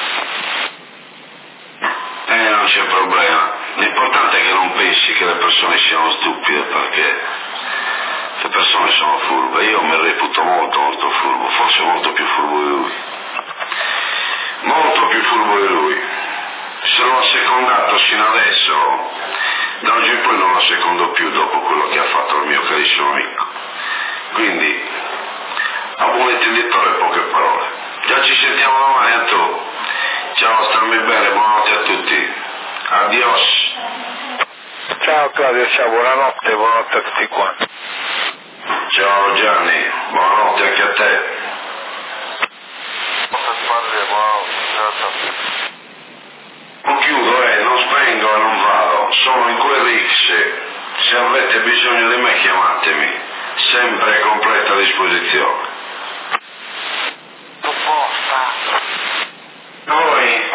Eh, non c'è problema. L'importante è che non pensi che le persone siano stupide, perché le persone sono furbe. Io mi reputo molto molto furbo, forse molto più furbo di lui. Molto più furbo di lui. Se l'ho assecondato sino adesso, da oggi in poi non lo assecondo più dopo quello che ha fatto il mio carissimo amico. Quindi, a buon intendittore poche parole. Già ci sentiamo domani, Anto. Ciao, stammi bene, buonanotte a tutti. Adios. Ciao Claudio, ciao, buonanotte, buonanotte a tutti quanti. Ciao Gianni, buonanotte anche a te. Non chiudo, eh, non spengo e non vado. Sono in quel Rix. Se avete bisogno di me chiamatemi. Sempre a completa disposizione. Noi?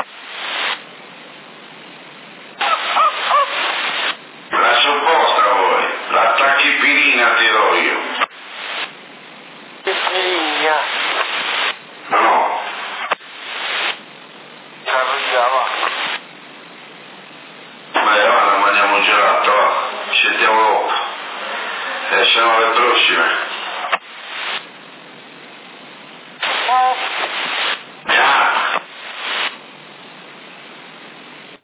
La supposta a voi, la tachipirina ti do io. Figlia. No. Carreggiava. Beh, ora mangiamo un gelato, va. Ci sentiamo dopo. E siamo alle prossime.